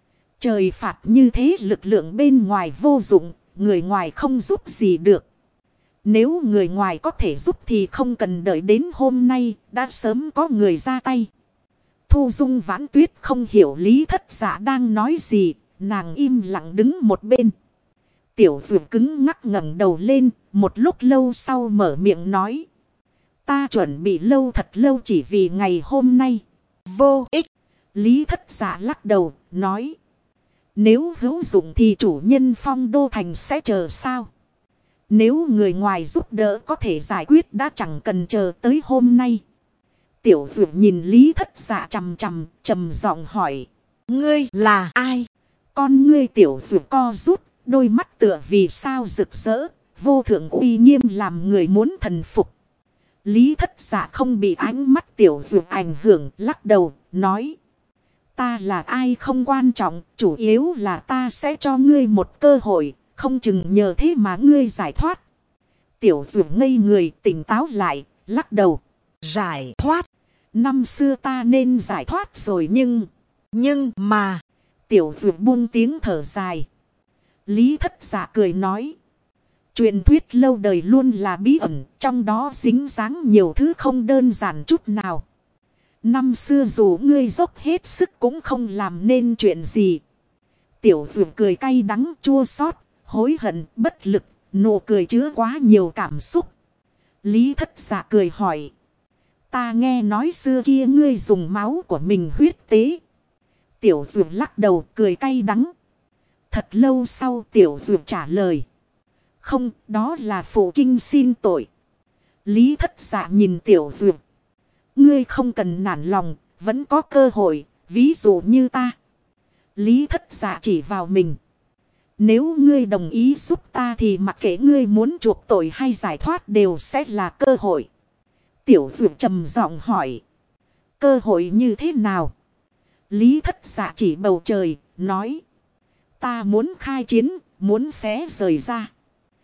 Trời phạt như thế, lực lượng bên ngoài vô dụng, người ngoài không giúp gì được. Nếu người ngoài có thể giúp thì không cần đợi đến hôm nay, đã sớm có người ra tay. Thu Dung Vãn Tuyết không hiểu Lý Thất Dạ đang nói gì, nàng im lặng đứng một bên. Tiểu vượt cứng ngắc ngẩng đầu lên, một lúc lâu sau mở miệng nói. Ta chuẩn bị lâu thật lâu chỉ vì ngày hôm nay. Vô ích. Lý Thất Dạ lắc đầu, nói. Nếu hữu dụng thì chủ nhân Phong Đô Thành sẽ chờ sao? Nếu người ngoài giúp đỡ có thể giải quyết đã chẳng cần chờ tới hôm nay. Tiểu vượt nhìn Lý Thất Dạ trầm giọng hỏi. Ngươi là ai? Con ngươi tiểu vượt co rút, đôi mắt tựa vì sao rực rỡ, vô thượng uy nghiêm làm người muốn thần phục. Lý Thất Dạ không bị ánh mắt tiểu vượt ảnh hưởng, lắc đầu, nói. Ta là ai không quan trọng, chủ yếu là ta sẽ cho ngươi một cơ hội, không chừng nhờ thế mà ngươi giải thoát. Tiểu vượt ngây người, tỉnh táo lại, lắc đầu. Giải thoát? Năm xưa ta nên giải thoát rồi nhưng mà... Tiểu vượt buông tiếng thở dài. Lý Thất Dạ cười nói. Truyền thuyết lâu đời luôn là bí ẩn, trong đó dính dáng nhiều thứ không đơn giản chút nào. Năm xưa dù ngươi dốc hết sức cũng không làm nên chuyện gì. Tiểu vượt cười cay đắng chua xót, hối hận, bất lực, nụ cười chứa quá nhiều cảm xúc. Lý Thất Dạ cười hỏi. Ta nghe nói xưa kia ngươi dùng máu của mình huyết tế. Tiểu vượt lắc đầu cười cay đắng. Thật lâu sau tiểu vượt trả lời. Không, đó là phụ kinh xin tội. Lý Thất Dạ nhìn tiểu vượt. Ngươi không cần nản lòng, vẫn có cơ hội, ví dụ như ta. Lý Thất Dạ chỉ vào mình. Nếu ngươi đồng ý giúp ta thì mặc kệ ngươi muốn chuộc tội hay giải thoát đều sẽ là cơ hội. Tiểu vượt trầm giọng hỏi. Cơ hội như thế nào? Lý Thất Dạ chỉ bầu trời, nói. Ta muốn khai chiến, muốn xé rời ra.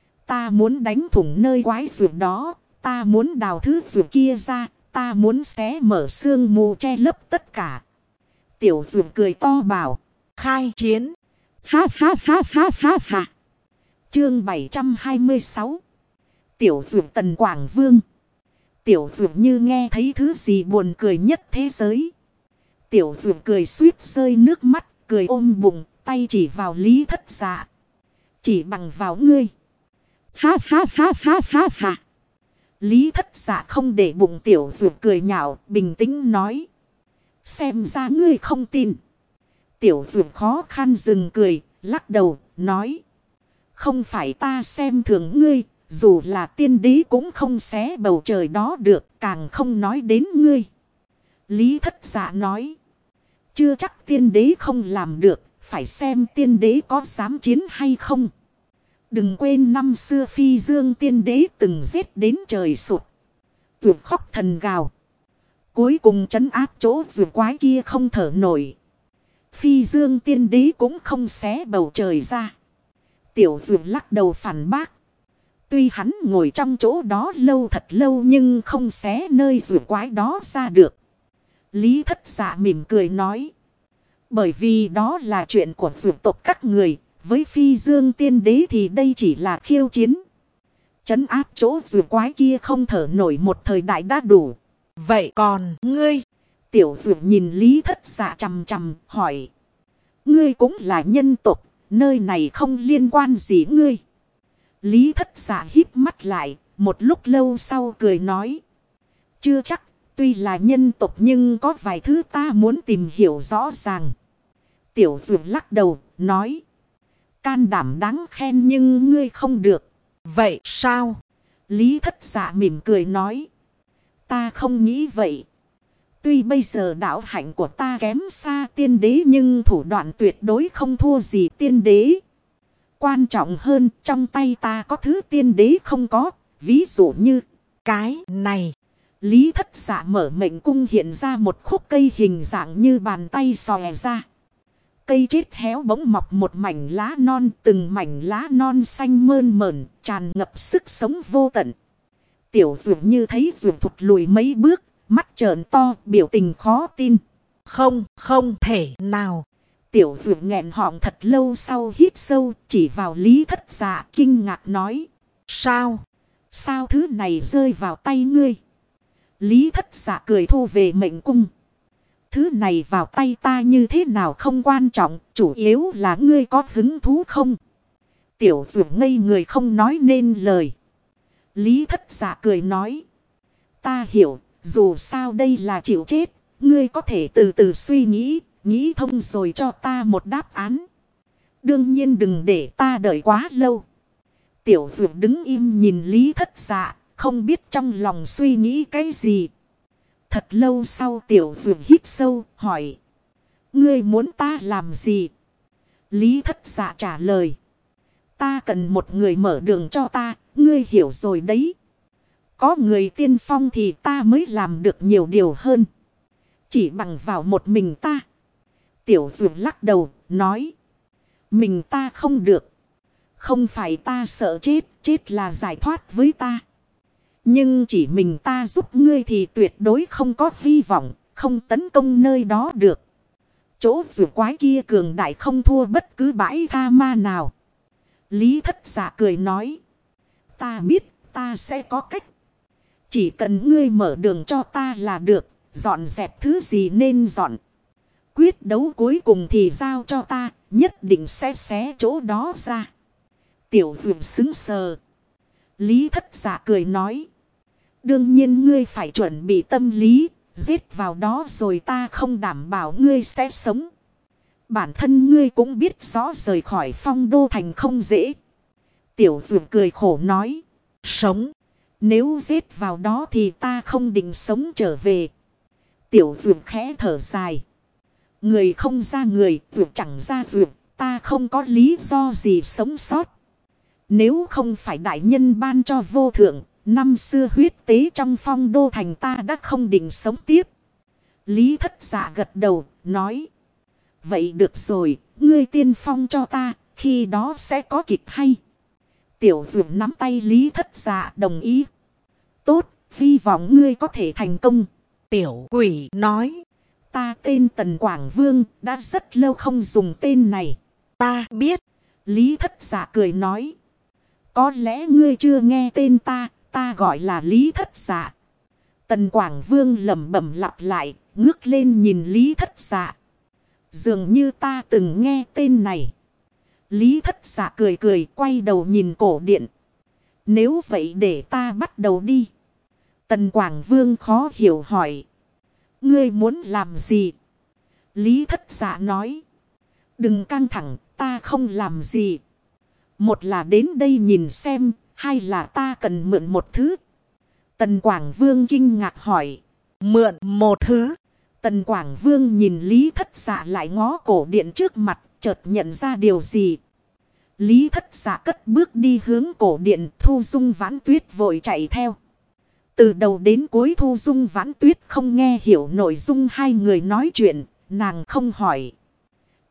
Ta muốn đánh thủng nơi quái vượt đó. Ta muốn đào thứ vượt kia ra. Ta muốn xé mở sương mù che lấp tất cả. Tiểu vượt cười to bảo. Khai chiến. Ha ha ha ha ha ha. Chương 726. Tiểu vượt Tần Quảng Vương. Tiểu vượt như nghe thấy thứ gì buồn cười nhất thế giới. Tiểu vượt cười suýt rơi nước mắt, cười ôm bụng, tay chỉ vào Lý Thất Dạ. Chỉ bằng vào ngươi. Ha ha ha ha ha ha. Lý Thất Dạ không để bụng tiểu vượt cười nhạo, bình tĩnh nói. Xem ra ngươi không tin. Tiểu vượt khó khăn dừng cười, lắc đầu, nói. Không phải ta xem thường ngươi, dù là tiên đế cũng không xé bầu trời đó được, càng không nói đến ngươi. Lý Thất Dạ nói. Chưa chắc tiên đế không làm được, phải xem tiên đế có dám chiến hay không. Đừng quên năm xưa Phi Dương tiên đế từng giết đến trời sụt. Vượt khóc thần gào. Cuối cùng trấn áp chỗ vượt quái kia không thở nổi. Phi Dương tiên đế cũng không xé bầu trời ra. Tiểu Dược lắc đầu phản bác. Tuy hắn ngồi trong chỗ đó lâu thật lâu nhưng không xé nơi dược quái đó ra được. Lý Thất Dạ mỉm cười nói. Bởi vì đó là chuyện của dược tộc các người. Với Phi Dương tiên đế thì đây chỉ là khiêu chiến. Trấn áp chỗ dược quái kia không thở nổi một thời đại đã đủ. Vậy còn ngươi? Tiểu Dược nhìn Lý Thất Dạ chằm chằm hỏi. Ngươi cũng là nhân tộc. Nơi này không liên quan gì ngươi. Lý Thất Dạ híp mắt lại. Một lúc lâu sau cười nói. Chưa chắc. Tuy là nhân tộc nhưng có vài thứ ta muốn tìm hiểu rõ ràng. Tiểu Dược lắc đầu nói. Can đảm đáng khen nhưng ngươi không được. Vậy sao? Lý Thất Dạ mỉm cười nói. Ta không nghĩ vậy. Tuy bây giờ đạo hạnh của ta kém xa tiên đế nhưng thủ đoạn tuyệt đối không thua gì tiên đế. Quan trọng hơn trong tay ta có thứ tiên đế không có. Ví dụ như cái này. Lý Thất Dạ mở mệnh cung hiện ra một khúc cây hình dạng như bàn tay xòe ra. Cây chết héo bỗng mọc một mảnh lá non, từng mảnh lá non xanh mơn mởn, tràn ngập sức sống vô tận. Tiểu Dược như thấy Dược thụt lùi mấy bước, mắt trợn to, biểu tình khó tin. Không thể nào. Tiểu Dược nghẹn họng thật lâu sau hít sâu, chỉ vào Lý Thất Dạ kinh ngạc nói. Sao? Sao thứ này rơi vào tay ngươi? Lý Thất Dạ cười thu về mệnh cung. Thứ này vào tay ta như thế nào không quan trọng, chủ yếu là ngươi có hứng thú không? Tiểu Dược ngây người không nói nên lời. Lý Thất Dạ cười nói. Ta hiểu, dù sao đây là chịu chết, ngươi có thể từ từ suy nghĩ, nghĩ thông rồi cho ta một đáp án. Đương nhiên đừng để ta đợi quá lâu. Tiểu Dược đứng im nhìn Lý Thất Dạ, không biết trong lòng suy nghĩ cái gì. Thật lâu sau Tiểu Dược hít sâu, hỏi. Ngươi muốn ta làm gì? Lý Thất Dạ trả lời. Ta cần một người mở đường cho ta, ngươi hiểu rồi đấy. Có người tiên phong thì ta mới làm được nhiều điều hơn. Chỉ bằng vào một mình ta. Tiểu Dược lắc đầu, nói. Mình ta không được. Không phải ta sợ chết, chết là giải thoát với ta. Nhưng chỉ mình ta giúp ngươi thì tuyệt đối không có hy vọng, không tấn công nơi đó được. Chỗ rùa quái kia cường đại không thua bất cứ bãi tha ma nào. Lý Thất Dạ cười nói. Ta biết, ta sẽ có cách. Chỉ cần ngươi mở đường cho ta là được, dọn dẹp thứ gì nên dọn. Quyết đấu cuối cùng thì giao cho ta, nhất định sẽ xé chỗ đó ra. Tiểu Dược sững sờ. Lý Thất Dạ cười nói. Đương nhiên ngươi phải chuẩn bị tâm lý, giết vào đó rồi ta không đảm bảo ngươi sẽ sống. Bản thân ngươi cũng biết rõ rời khỏi Phong Đô Thành không dễ. Tiểu Dược cười khổ nói. Sống. Nếu giết vào đó thì ta không định sống trở về. Tiểu Dược khẽ thở dài. Người không ra người, Dược chẳng ra Dược. Ta không có lý do gì sống sót. Nếu không phải đại nhân ban cho vô thượng. Năm xưa huyết tế trong Phong Đô Thành ta đã không định sống tiếp. Lý Thất Dạ gật đầu, nói. Vậy được rồi, ngươi tiên phong cho ta, khi đó sẽ có kịch hay. Tiểu Dược nắm tay Lý Thất Dạ đồng ý. Tốt, hy vọng ngươi có thể thành công. Tiểu quỷ nói. Ta tên Tần Quảng Vương, đã rất lâu không dùng tên này. Ta biết. Lý Thất Dạ cười nói. Có lẽ ngươi chưa nghe tên ta. Ta gọi là Lý Thất Dạ. Tần Quảng Vương lẩm bẩm lặp lại, ngước lên nhìn Lý Thất Dạ. Dường như ta từng nghe tên này. Lý Thất Dạ cười cười, quay đầu nhìn cổ điện. Nếu vậy để ta bắt đầu đi. Tần Quảng Vương khó hiểu hỏi. Ngươi muốn làm gì? Lý Thất Dạ nói. Đừng căng thẳng, ta không làm gì. Một là đến đây nhìn xem. Hay là ta cần mượn một thứ? Tần Quảng Vương kinh ngạc hỏi. Mượn một thứ? Tần Quảng Vương nhìn Lý Thất Dạ lại ngó cổ điện trước mặt, chợt nhận ra điều gì. Lý Thất Dạ cất bước đi hướng cổ điện, Thu Dung Vãn Tuyết vội chạy theo. Từ đầu đến cuối Thu Dung Vãn Tuyết không nghe hiểu nội dung hai người nói chuyện, nàng không hỏi.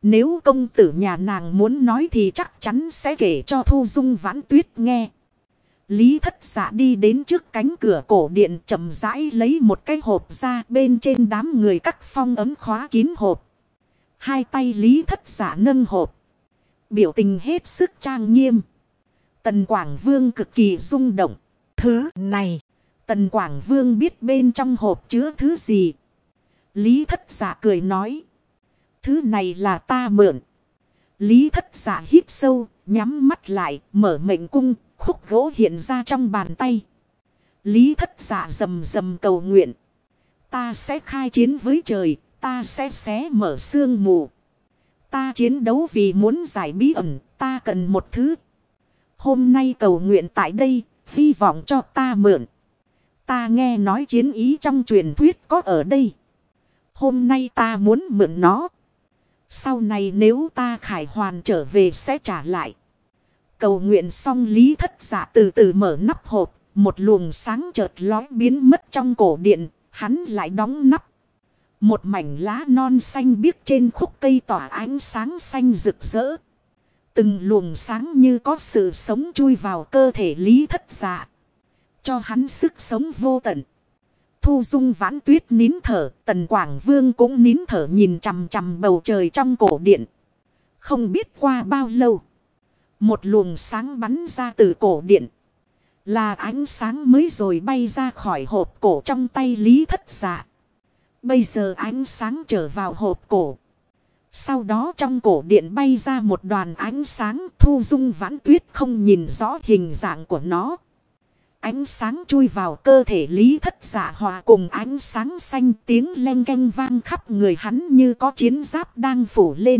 Nếu công tử nhà nàng muốn nói thì chắc chắn sẽ kể cho Thu Dung Vãn Tuyết nghe. Lý Thất Dạ đi đến trước cánh cửa cổ điện, chậm rãi lấy một cái hộp ra, bên trên đám người cắt phong ấm khóa kín hộp. Hai tay Lý Thất Dạ nâng hộp, biểu tình hết sức trang nghiêm. Tần Quảng Vương cực kỳ rung động. Thứ này. Tần Quảng Vương biết bên trong hộp chứa thứ gì. Lý Thất Dạ cười nói. Thứ này là ta mượn. Lý Thất Dạ hít sâu, nhắm mắt lại, mở mệnh cung, khúc gỗ hiện ra trong bàn tay. Lý Thất Dạ rầm rầm cầu nguyện. Ta sẽ khai chiến với trời, ta sẽ xé mở sương mù. Ta chiến đấu vì muốn giải bí ẩn, ta cần một thứ. Hôm nay cầu nguyện tại đây, hy vọng cho ta mượn. Ta nghe nói chiến ý trong truyền thuyết có ở đây. Hôm nay ta muốn mượn nó. Sau này nếu ta khải hoàn trở về sẽ trả lại. Cầu nguyện xong Lý Thất Dạ từ từ mở nắp hộp. Một luồng sáng chợt lóe biến mất trong cổ điện. Hắn lại đóng nắp. Một mảnh lá non xanh biếc trên khúc cây tỏa ánh sáng xanh rực rỡ. Từng luồng sáng như có sự sống chui vào cơ thể Lý Thất Dạ, cho hắn sức sống vô tận. Thu Dung Vãn Tuyết nín thở, Tần Quảng Vương cũng nín thở nhìn chằm chằm bầu trời trong cổ điện. Không biết qua bao lâu, một luồng sáng bắn ra từ cổ điện. Là ánh sáng mới rồi bay ra khỏi hộp cổ trong tay Lý Thất Dạ. Bây giờ ánh sáng trở vào hộp cổ. Sau đó trong cổ điện bay ra một đoàn ánh sáng. Thu Dung Vãn Tuyết không nhìn rõ hình dạng của nó. Ánh sáng chui vào cơ thể Lý Thất Dạ hòa cùng ánh sáng xanh, tiếng leng keng vang khắp người hắn như có chiến giáp đang phủ lên.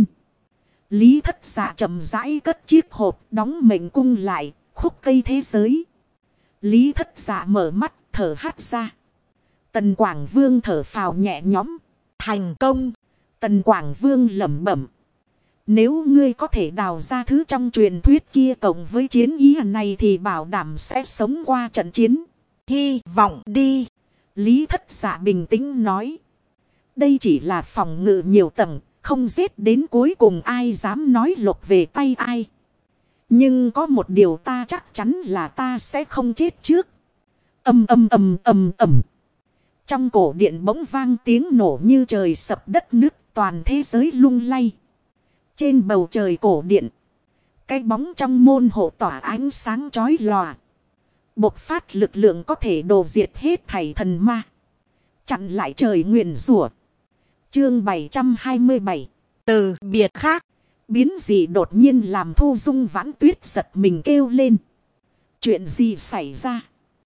Lý Thất Dạ chậm rãi cất chiếc hộp, đóng mệnh cung lại, khúc cây thế giới. Lý Thất Dạ mở mắt, thở hắt ra. Tần Quảng Vương thở phào nhẹ nhõm. Thành công. Tần Quảng Vương lẩm bẩm. Nếu ngươi có thể đào ra thứ trong truyền thuyết kia cộng với chiến ý này thì bảo đảm sẽ sống qua trận chiến. Hy vọng đi. Lý Thất Dạ bình tĩnh nói. Đây chỉ là phòng ngự nhiều tầng, không giết đến cuối cùng ai dám nói lột về tay ai. Nhưng có một điều ta chắc chắn là ta sẽ không chết trước. Ầm ầm ầm ầm ầm. Trong cổ điện bỗng vang tiếng nổ như trời sập đất nứt, toàn thế giới lung lay. Trên bầu trời cổ điện, cái bóng trong môn hộ tỏa ánh sáng chói lòa. Bộc phát lực lượng có thể đổ diệt hết thảy thần ma, chặn lại trời nguyền rủa. Chương 727. Từ biệt khác. Biến gì đột nhiên làm Thu Dung Vãn Tuyết giật mình kêu lên. Chuyện gì xảy ra?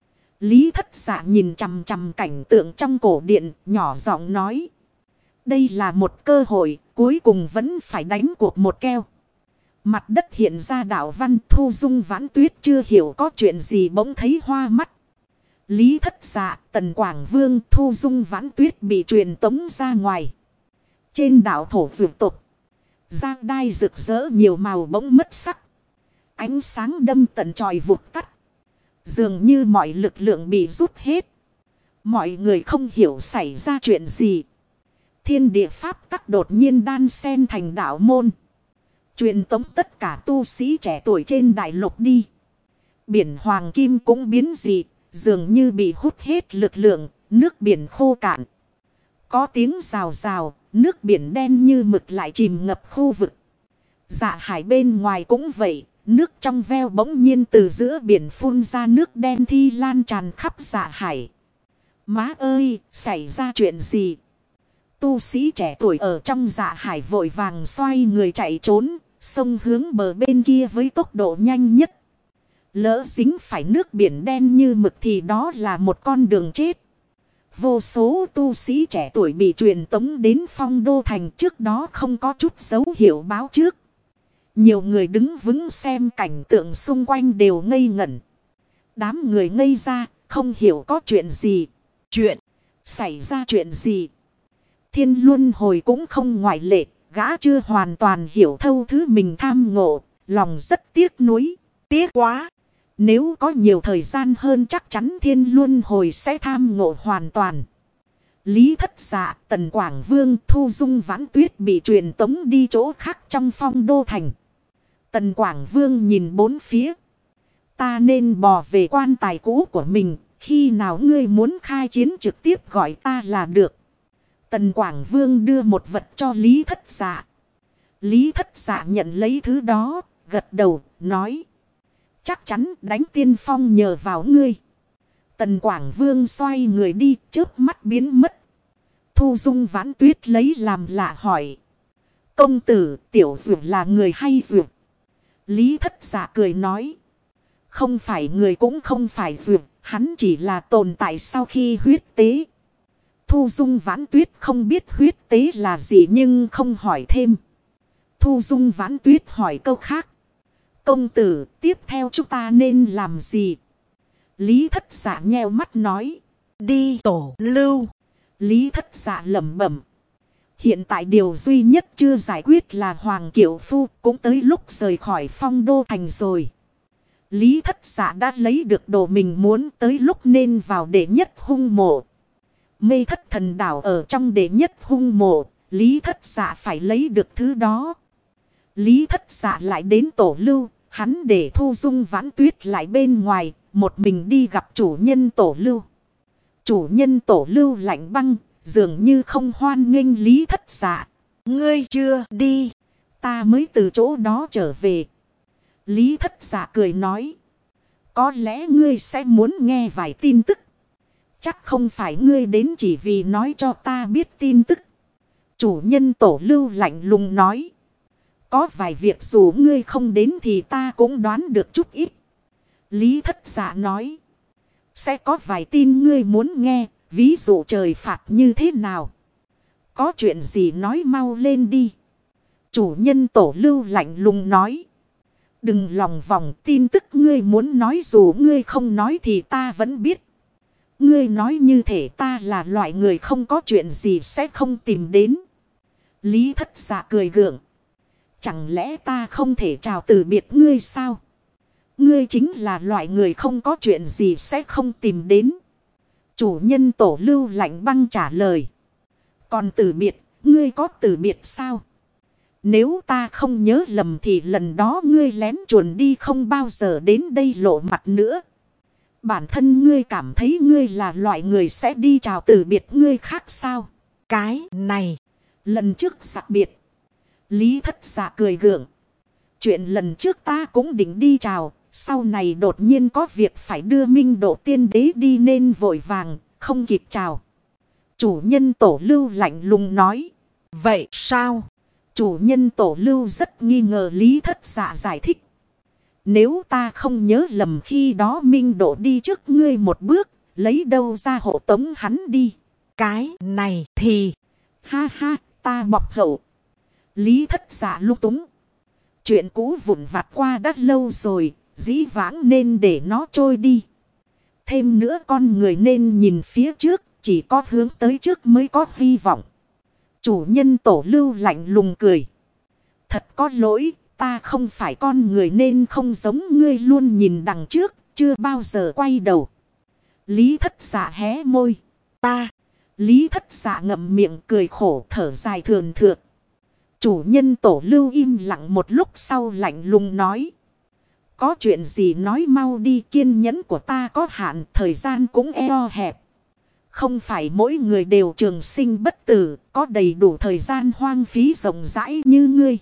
Lý Thất Dạ nhìn chằm chằm cảnh tượng trong cổ điện, nhỏ giọng nói. Đây là một cơ hội, cuối cùng vẫn phải đánh cuộc một keo. Mặt đất hiện ra đạo văn. Thu Dung Vãn Tuyết chưa hiểu có chuyện gì bỗng thấy hoa mắt. Lý Thất Dạ, Tần Quảng Vương, Thu Dung Vãn Tuyết bị truyền tống ra ngoài. Trên đảo thổ vượt tục, giang đai rực rỡ nhiều màu bỗng mất sắc. Ánh sáng đâm tận tròi vụt tắt. Dường như mọi lực lượng bị rút hết. Mọi người không hiểu xảy ra chuyện gì. Thiên địa pháp tắc đột nhiên đan xen thành đạo môn. Truyền tống tất cả tu sĩ trẻ tuổi trên đại lục đi. Biển Hoàng Kim cũng biến dị, dường như bị hút hết lực lượng, nước biển khô cạn. Có tiếng rào rào, nước biển đen như mực lại chìm ngập khu vực. Dạ hải bên ngoài cũng vậy, nước trong veo bỗng nhiên từ giữa biển phun ra nước đen thi lan tràn khắp dạ hải. Má ơi, xảy ra chuyện gì? Tu sĩ trẻ tuổi ở trong dạ hải vội vàng xoay người chạy trốn, xông hướng bờ bên kia với tốc độ nhanh nhất. Lỡ dính phải nước biển đen như mực thì đó là một con đường chết. Vô số tu sĩ trẻ tuổi bị truyền tống đến Phong Đô Thành, trước đó không có chút dấu hiệu báo trước. Nhiều người đứng vững xem cảnh tượng xung quanh đều ngây ngẩn. Đám người ngây ra, không hiểu có chuyện gì. Xảy ra chuyện gì? Thiên Luân Hồi cũng không ngoại lệ, gã chưa hoàn toàn hiểu thâu thứ mình tham ngộ, lòng rất tiếc nuối. Tiếc quá! Nếu có nhiều thời gian hơn chắc chắn Thiên Luân Hồi sẽ tham ngộ hoàn toàn. Lý Thất Dạ, Tần Quảng Vương, Thu Dung Vãn Tuyết bị truyền tống đi chỗ khác trong Phong Đô Thành. Tần Quảng Vương nhìn bốn phía. Ta nên bò về quan tài cũ của mình. Khi nào ngươi muốn khai chiến trực tiếp gọi ta là được. Tần Quảng Vương đưa một vật cho Lý Thất Dạ. Lý Thất Dạ nhận lấy thứ đó, gật đầu, nói. Chắc chắn đánh tiên phong nhờ vào ngươi. Tần Quảng Vương xoay người đi, chớp mắt biến mất. Thu Dung Vãn Tuyết lấy làm lạ hỏi. Công tử, tiểu dược là người hay dược? Lý Thất Dạ cười nói. Không phải người cũng không phải dược, hắn chỉ là tồn tại sau khi huyết tế. Thu Dung Vãn Tuyết không biết huyết tế là gì nhưng không hỏi thêm. Thu Dung Vãn Tuyết hỏi câu khác. Công tử, tiếp theo chúng ta nên làm gì? Lý Thất Dạ nheo mắt nói. Đi tổ lưu. Lý Thất Dạ lẩm bẩm. Hiện tại điều duy nhất chưa giải quyết là Hoàng Kiệu Phu cũng tới lúc rời khỏi Phong Đô Thành rồi. Lý Thất Dạ đã lấy được đồ mình muốn, tới lúc nên vào đệ nhất hung mộ. Mê Thất Thần Đảo ở trong đệ nhất hung mộ, Lý Thất Dạ phải lấy được thứ đó. Lý Thất Dạ lại đến tổ lưu, hắn để Thu Dung Vãn Tuyết lại bên ngoài, một mình đi gặp chủ nhân tổ lưu. Chủ nhân tổ lưu lạnh băng, dường như không hoan nghênh Lý Thất Dạ. Ngươi chưa đi, ta mới từ chỗ đó trở về. Lý Thất Dạ cười nói. Có lẽ ngươi sẽ muốn nghe vài tin tức. Chắc không phải ngươi đến chỉ vì nói cho ta biết tin tức. Chủ nhân tổ lưu lạnh lùng nói. Có vài việc dù ngươi không đến thì ta cũng đoán được chút ít. Lý Thất Dạ nói. Sẽ có vài tin ngươi muốn nghe. Ví dụ trời phạt như thế nào. Có chuyện gì nói mau lên đi. Chủ nhân tổ lưu lạnh lùng nói. Đừng lòng vòng, tin tức ngươi muốn nói dù ngươi không nói thì ta vẫn biết. Ngươi nói như thể ta là loại người không có chuyện gì sẽ không tìm đến. Lý Thất Dạ cười gượng. Chẳng lẽ ta không thể chào từ biệt ngươi sao? Ngươi chính là loại người không có chuyện gì sẽ không tìm đến. Chủ nhân tổ lưu lạnh băng trả lời. Còn từ biệt, ngươi có từ biệt sao? Nếu ta không nhớ lầm thì lần đó ngươi lén chuồn đi không bao giờ đến đây lộ mặt nữa. Bản thân ngươi cảm thấy ngươi là loại người sẽ đi chào từ biệt ngươi khác sao? Cái này, lần trước đặc biệt. Lý Thất Dạ cười gượng. Chuyện lần trước ta cũng định đi chào. Sau này đột nhiên có việc phải đưa Minh Độ Tiên Đế đi nên vội vàng, không kịp chào. Chủ nhân tổ lưu lạnh lùng nói. Vậy sao? Chủ nhân tổ lưu rất nghi ngờ Lý Thất Dạ giải thích. Nếu ta không nhớ lầm khi đó Minh Độ đi trước ngươi một bước, lấy đâu ra hộ tống hắn đi. Cái này thì... Ha ha, ta bọc hậu. Lý Thất Dạ lung túng. Chuyện cũ vụn vặt qua đã lâu rồi, dĩ vãng nên để nó trôi đi. Thêm nữa con người nên nhìn phía trước, chỉ có hướng tới trước mới có hy vọng. Chủ nhân tổ lưu lạnh lùng cười. Thật có lỗi, ta không phải con người nên không giống ngươi luôn nhìn đằng trước, chưa bao giờ quay đầu. Lý Thất Dạ hé môi. Ta. Lý Thất Dạ ngậm miệng cười khổ thở dài thườn thượt. Chủ nhân tổ lưu im lặng một lúc sau lạnh lùng nói. Có chuyện gì nói mau đi, kiên nhẫn của ta có hạn, thời gian cũng eo hẹp. Không phải mỗi người đều trường sinh bất tử, có đầy đủ thời gian hoang phí rộng rãi như ngươi.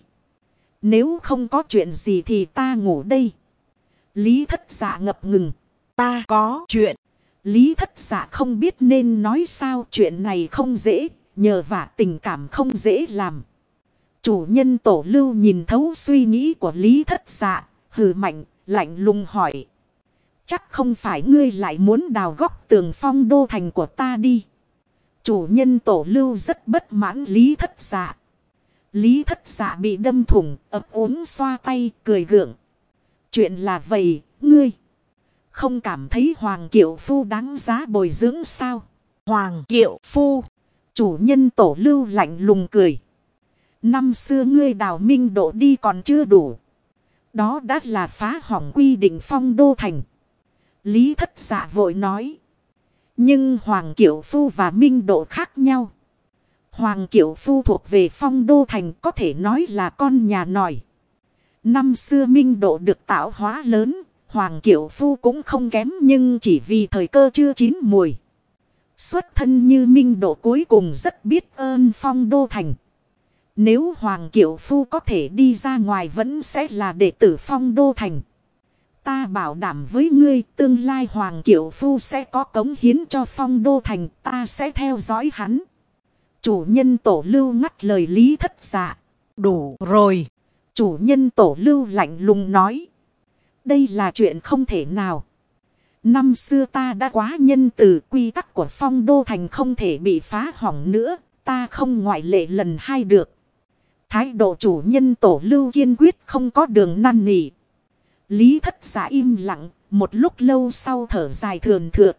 Nếu không có chuyện gì thì ta ngủ đây. Lý Thất Dạ ngập ngừng. Ta có chuyện. Lý Thất Dạ không biết nên nói sao, chuyện này không dễ, nhờ vả tình cảm không dễ làm. Chủ nhân tổ lưu nhìn thấu suy nghĩ của Lý Thất Dạ, hừ mạnh, lạnh lùng hỏi. Chắc không phải ngươi lại muốn đào góc tường Phong Đô Thành của ta đi. Chủ nhân tổ lưu rất bất mãn Lý Thất Dạ. Lý Thất Dạ bị đâm thủng, ấp úng xoa tay, cười gượng. Chuyện là vậy, ngươi không cảm thấy Hoàng Kiệu Phu đáng giá bồi dưỡng sao? Hoàng Kiệu Phu. Chủ nhân tổ lưu lạnh lùng cười. Năm xưa ngươi đào Minh Độ đi còn chưa đủ. Đó đã là phá hỏng quy định Phong Đô Thành. Lý Thất Dạ vội nói. Nhưng Hoàng Kiệu Phu và Minh Độ khác nhau. Hoàng Kiệu Phu thuộc về Phong Đô Thành, có thể nói là con nhà nòi. Năm xưa Minh Độ được tạo hóa lớn, Hoàng Kiệu Phu cũng không kém, nhưng chỉ vì thời cơ chưa chín mùi. Xuất thân như Minh Độ cuối cùng rất biết ơn Phong Đô Thành. Nếu Hoàng Kiệu Phu có thể đi ra ngoài vẫn sẽ là đệ tử Phong Đô Thành. Ta bảo đảm với ngươi, tương lai Hoàng Kiệu Phu sẽ có cống hiến cho Phong Đô Thành, ta sẽ theo dõi hắn. Chủ nhân Tổ Lưu ngắt lời Lý Thất Dạ. Đủ rồi. Chủ nhân Tổ Lưu lạnh lùng nói. Đây là chuyện không thể nào. Năm xưa ta đã quá nhân từ, quy tắc của Phong Đô Thành không thể bị phá hỏng nữa, ta không ngoại lệ lần hai được. Thái độ chủ nhân Tổ Lưu kiên quyết, không có đường năn nỉ. Lý Thất Dạ im lặng, một lúc lâu sau thở dài thườn thượt.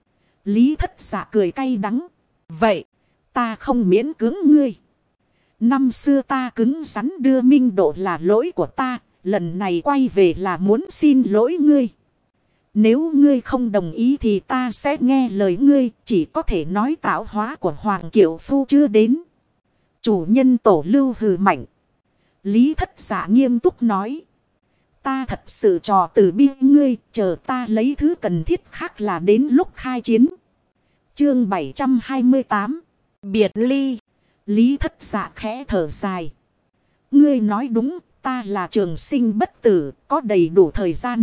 Lý Thất Dạ cười cay đắng. Vậy, ta không miễn cưỡng ngươi. Năm xưa ta cứng rắn đưa Minh Độ là lỗi của ta, lần này quay về là muốn xin lỗi ngươi. Nếu ngươi không đồng ý thì ta sẽ nghe lời ngươi, chỉ có thể nói tạo hóa của Hoàng Kiệu Phu chưa đến. Chủ nhân Tổ Lưu hừ mạnh. Lý Thất Dạ nghiêm túc nói. Ta thật sự trò từ bi ngươi, chờ ta lấy thứ cần thiết khác là đến lúc khai chiến. Chương 728. Biệt ly. Lý Thất Dạ khẽ thở dài. Ngươi nói đúng, ta là trường sinh bất tử, có đầy đủ thời gian.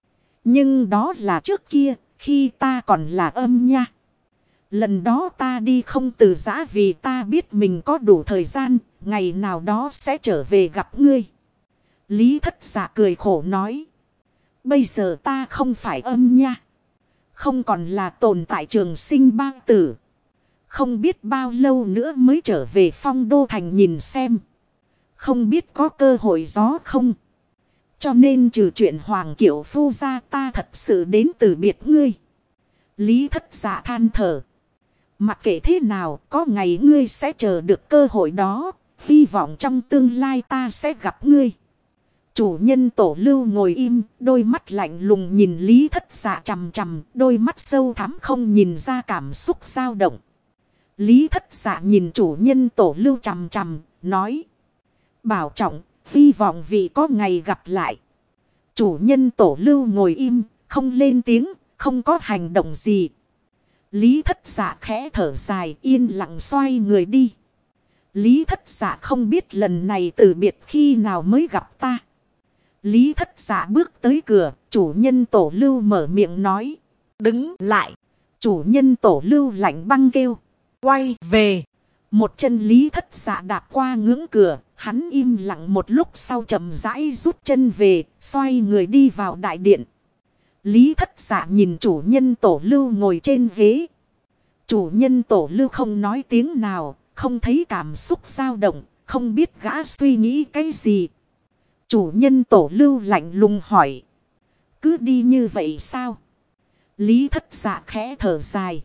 Nhưng đó là trước kia, khi ta còn là âm nha. Lần đó ta đi không từ giã vì ta biết mình có đủ thời gian, ngày nào đó sẽ trở về gặp ngươi. Lý Thất Dạ cười khổ nói. Bây giờ ta không phải âm nha. Không còn là tồn tại trường sinh ba tử. Không biết bao lâu nữa mới trở về Phong Đô Thành nhìn xem. Không biết có cơ hội gió không. Cho nên trừ chuyện Hoàng Kiệu Phu ra ta thật sự đến từ biệt ngươi. Lý Thất Dạ than thở. Mặc kệ thế nào, có ngày ngươi sẽ chờ được cơ hội đó. Hy vọng trong tương lai ta sẽ gặp ngươi. Chủ nhân Tổ Lưu ngồi im, đôi mắt lạnh lùng nhìn Lý Thất Dạ chằm chằm, đôi mắt sâu thẳm không nhìn ra cảm xúc dao động. Lý Thất Dạ nhìn chủ nhân Tổ Lưu chằm chằm, nói. Bảo trọng, hy vọng vì có ngày gặp lại. Chủ nhân Tổ Lưu ngồi im, không lên tiếng, không có hành động gì. Lý Thất Dạ khẽ thở dài, yên lặng xoay người đi. Lý Thất Dạ không biết lần này từ biệt khi nào mới gặp ta. Lý Thất Dạ bước tới cửa, chủ nhân Tổ Lưu mở miệng nói. Đứng lại. Chủ nhân Tổ Lưu lạnh băng kêu. Quay về. Một chân Lý Thất Dạ đạp qua ngưỡng cửa, hắn im lặng một lúc sau chậm rãi rút chân về, xoay người đi vào đại điện. Lý Thất Dạ nhìn chủ nhân Tổ Lưu ngồi trên ghế. Chủ nhân Tổ Lưu không nói tiếng nào, không thấy cảm xúc dao động, không biết gã suy nghĩ cái gì. Chủ nhân Tổ Lưu lạnh lùng hỏi. Cứ đi như vậy sao? Lý Thất Dạ khẽ thở dài.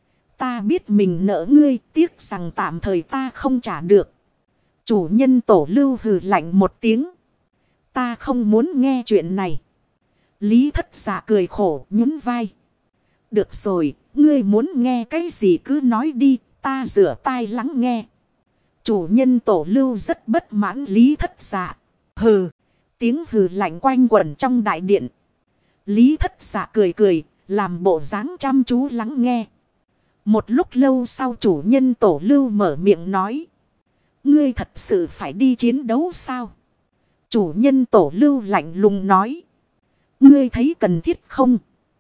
Ta biết mình nợ ngươi, tiếc rằng tạm thời ta không trả được. Chủ nhân Tổ Lưu hừ lạnh một tiếng. Ta không muốn nghe chuyện này. Lý Thất Dạ cười khổ nhún vai. Được rồi, ngươi muốn nghe cái gì cứ nói đi, ta rửa tai lắng nghe. Chủ nhân Tổ Lưu rất bất mãn Lý Thất Dạ. Hừ, tiếng hừ lạnh quanh quẩn trong đại điện. Lý Thất Dạ cười cười, làm bộ dáng chăm chú lắng nghe. Một lúc lâu sau chủ nhân Tổ Lưu mở miệng nói. Ngươi thật sự phải đi chiến đấu sao? Chủ nhân Tổ Lưu lạnh lùng nói. Ngươi thấy cần thiết không?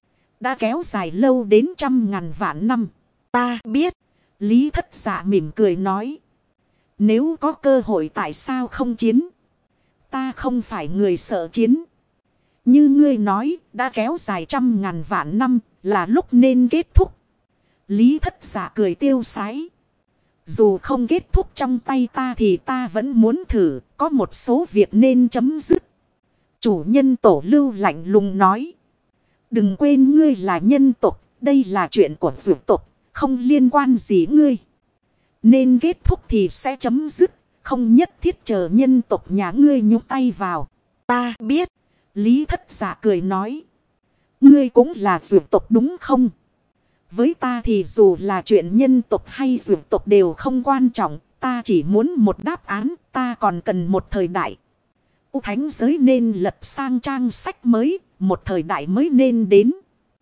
Đã kéo dài lâu đến 100.000 vạn năm. Ta biết. Lý Thất Dạ mỉm cười nói. Nếu có cơ hội tại sao không chiến? Ta không phải người sợ chiến. Như ngươi nói, đã kéo dài 100.000 vạn năm, là lúc nên kết thúc. Lý Thất Dạ cười tiêu sái. Dù không kết thúc trong tay ta thì ta vẫn muốn thử, có một số việc nên chấm dứt. Chủ nhân Tổ Lưu lạnh lùng nói. Đừng quên ngươi là nhân tộc, đây là chuyện của dược tộc, không liên quan gì ngươi. Nên kết thúc thì sẽ chấm dứt, không nhất thiết chờ nhân tộc nhà ngươi nhúng tay vào. Ta biết. Lý Thất Dạ cười nói. Ngươi cũng là dược tộc đúng không? Với ta thì dù là chuyện nhân tộc hay dược tộc đều không quan trọng. Ta chỉ muốn một đáp án, ta còn cần một thời đại. Thánh giới nên lật sang trang sách mới, một thời đại mới nên đến.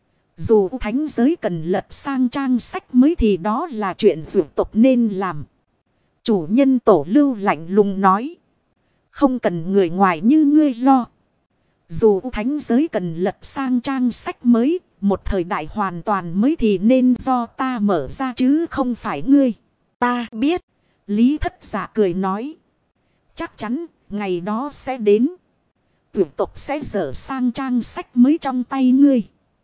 Dù thánh giới cần lật sang trang sách mới thì đó là chuyện dược tộc nên làm. Chủ nhân Tổ Lưu lạnh lùng nói. Không cần người ngoài như ngươi lo. Dù thánh giới cần lật sang trang sách mới, một thời đại hoàn toàn mới thì nên do ta mở ra chứ không phải ngươi. Ta biết. Lý Thất Dạ cười nói. Chắc chắn ngày đó sẽ đến. Tuyệt tộc sẽ dở sang trang sách mới trong tay ngươi.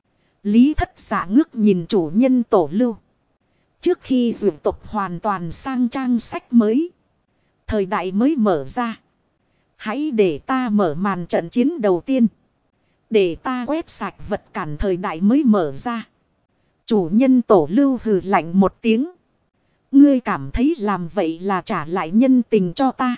Lý Thất Dạ ngước nhìn chủ nhân Tổ Lưu. Trước khi tuyệt tộc hoàn toàn sang trang sách mới, thời đại mới mở ra, hãy để ta mở màn trận chiến đầu tiên. Để ta quét sạch vật cản thời đại mới mở ra. Chủ nhân Tổ Lưu hừ lạnh một tiếng. Ngươi cảm thấy làm vậy là trả lại nhân tình cho ta?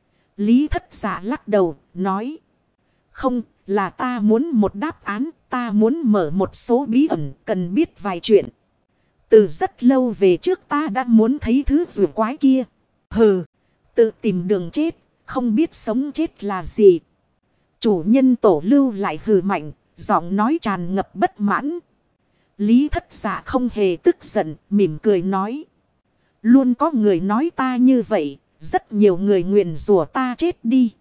Lý Thất Dạ lắc đầu, nói. Không, là ta muốn một đáp án, ta muốn mở một số bí ẩn, cần biết vài chuyện. Từ rất lâu về trước ta đã muốn thấy thứ rùa quái kia. Hừ, tự tìm đường chết, không biết sống chết là gì. Chủ nhân Tổ Lưu lại hừ mạnh, giọng nói tràn ngập bất mãn. Lý Thất Dạ không hề tức giận, mỉm cười nói. Luôn có người nói ta như vậy, rất nhiều người nguyền rủa ta chết đi.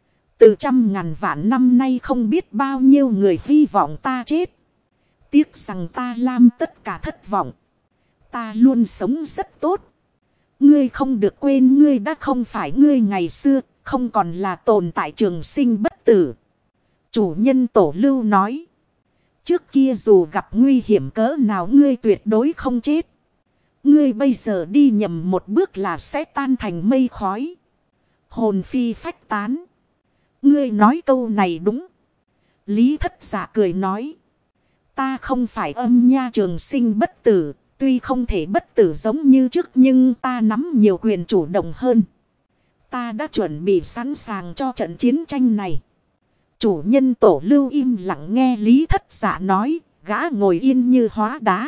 Từ trăm ngàn vạn năm nay không biết bao nhiêu người hy vọng ta chết. Tiếc rằng ta làm tất cả thất vọng. Ta luôn sống rất tốt. Ngươi không được quên ngươi đã không phải ngươi ngày xưa, không còn là tồn tại trường sinh bất tử. Chủ nhân Tổ Lưu nói. Trước kia dù gặp nguy hiểm cỡ nào ngươi tuyệt đối không chết. Ngươi bây giờ đi nhầm một bước là sẽ tan thành mây khói. Hồn phi phách tán. Ngươi nói câu này đúng. Lý Thất Dạ cười nói. Ta không phải âm nha trường sinh bất tử. Tuy không thể bất tử giống như trước nhưng ta nắm nhiều quyền chủ động hơn. Ta đã chuẩn bị sẵn sàng cho trận chiến tranh này. Chủ nhân Tổ Lưu im lặng nghe Lý Thất Dạ nói. Gã ngồi yên như hóa đá.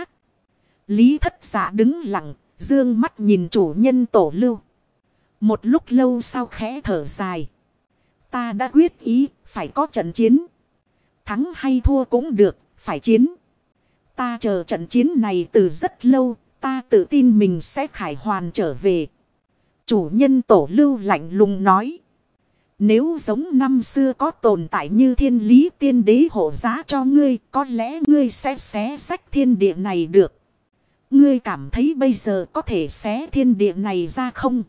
Lý Thất Dạ đứng lặng, dương mắt nhìn chủ nhân Tổ Lưu. Một lúc lâu sau khẽ thở dài. Ta đã quyết ý, phải có trận chiến. Thắng hay thua cũng được, phải chiến. Ta chờ trận chiến này từ rất lâu, ta tự tin mình sẽ khải hoàn trở về. Chủ nhân Tổ Lưu lạnh lùng nói. Nếu giống năm xưa có tồn tại như thiên lý tiên đế hộ giá cho ngươi, có lẽ ngươi sẽ xé sách thiên địa này được. Ngươi cảm thấy bây giờ có thể xé thiên địa này ra không?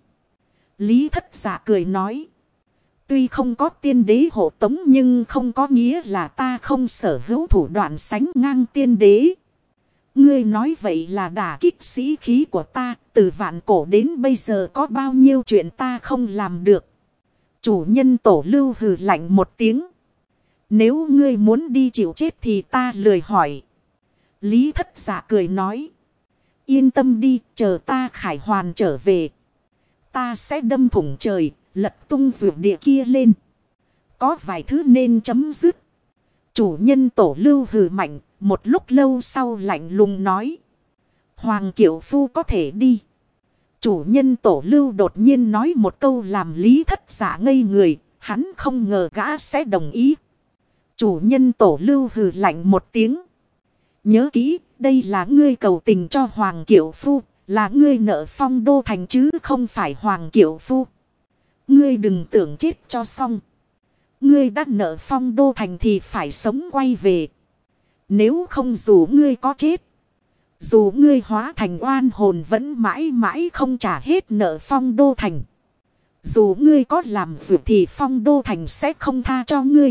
Lý Thất Dạ cười nói. Tuy không có tiên đế hộ tống nhưng không có nghĩa là ta không sở hữu thủ đoạn sánh ngang tiên đế. Ngươi nói vậy là đả kích sĩ khí của ta, từ vạn cổ đến bây giờ có bao nhiêu chuyện ta không làm được. Chủ nhân Tổ Lưu hừ lạnh một tiếng. Nếu ngươi muốn đi chịu chết thì ta lười hỏi. Lý Thất Dạ cười nói. Yên tâm đi, chờ ta khải hoàn trở về. Ta sẽ đâm thủng trời, lật tung vượt địa kia lên. Có vài thứ nên chấm dứt. Chủ nhân Tổ Lưu hừ mạnh, một lúc lâu sau lạnh lùng nói. Hoàng Kiệu Phu có thể đi. Chủ nhân Tổ Lưu đột nhiên nói một câu làm Lý Thất Dạ ngây người, hắn không ngờ gã sẽ đồng ý. Chủ nhân Tổ Lưu hừ lạnh một tiếng. Nhớ kỹ, đây là ngươi cầu tình cho Hoàng Kiệu Phu, là ngươi nợ Phong Đô Thành chứ không phải Hoàng Kiệu Phu. Ngươi đừng tưởng chết cho xong. Ngươi đã nợ Phong Đô Thành thì phải sống quay về. Nếu không dù ngươi có chết, dù ngươi hóa thành oan hồn vẫn mãi mãi không trả hết nợ Phong Đô Thành. Dù ngươi có làm việc thì Phong Đô Thành sẽ không tha cho ngươi.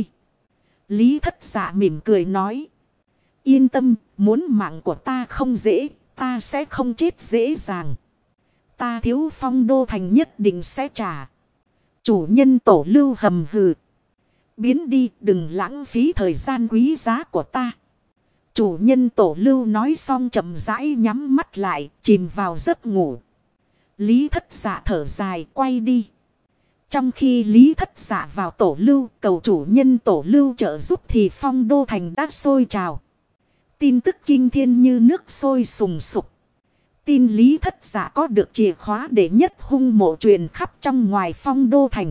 Lý Thất Dạ mỉm cười nói. Yên tâm, muốn mạng của ta không dễ, ta sẽ không chết dễ dàng. Ta thiếu Phong Đô Thành nhất định sẽ trả. Chủ nhân Tổ Lưu hầm hừ. Biến đi, đừng lãng phí thời gian quý giá của ta. Chủ nhân Tổ Lưu nói xong chậm rãi nhắm mắt lại, chìm vào giấc ngủ. Lý Thất Dạ thở dài quay đi. Trong khi Lý Thất Dạ vào Tổ Lưu cầu chủ nhân Tổ Lưu trợ giúp thì Phong Đô Thành đã sôi trào. Tin tức kinh thiên như nước sôi sùng sục. Tin Lý Thất Dạ có được chìa khóa để nhất hung mộ truyền khắp trong ngoài Phong Đô Thành.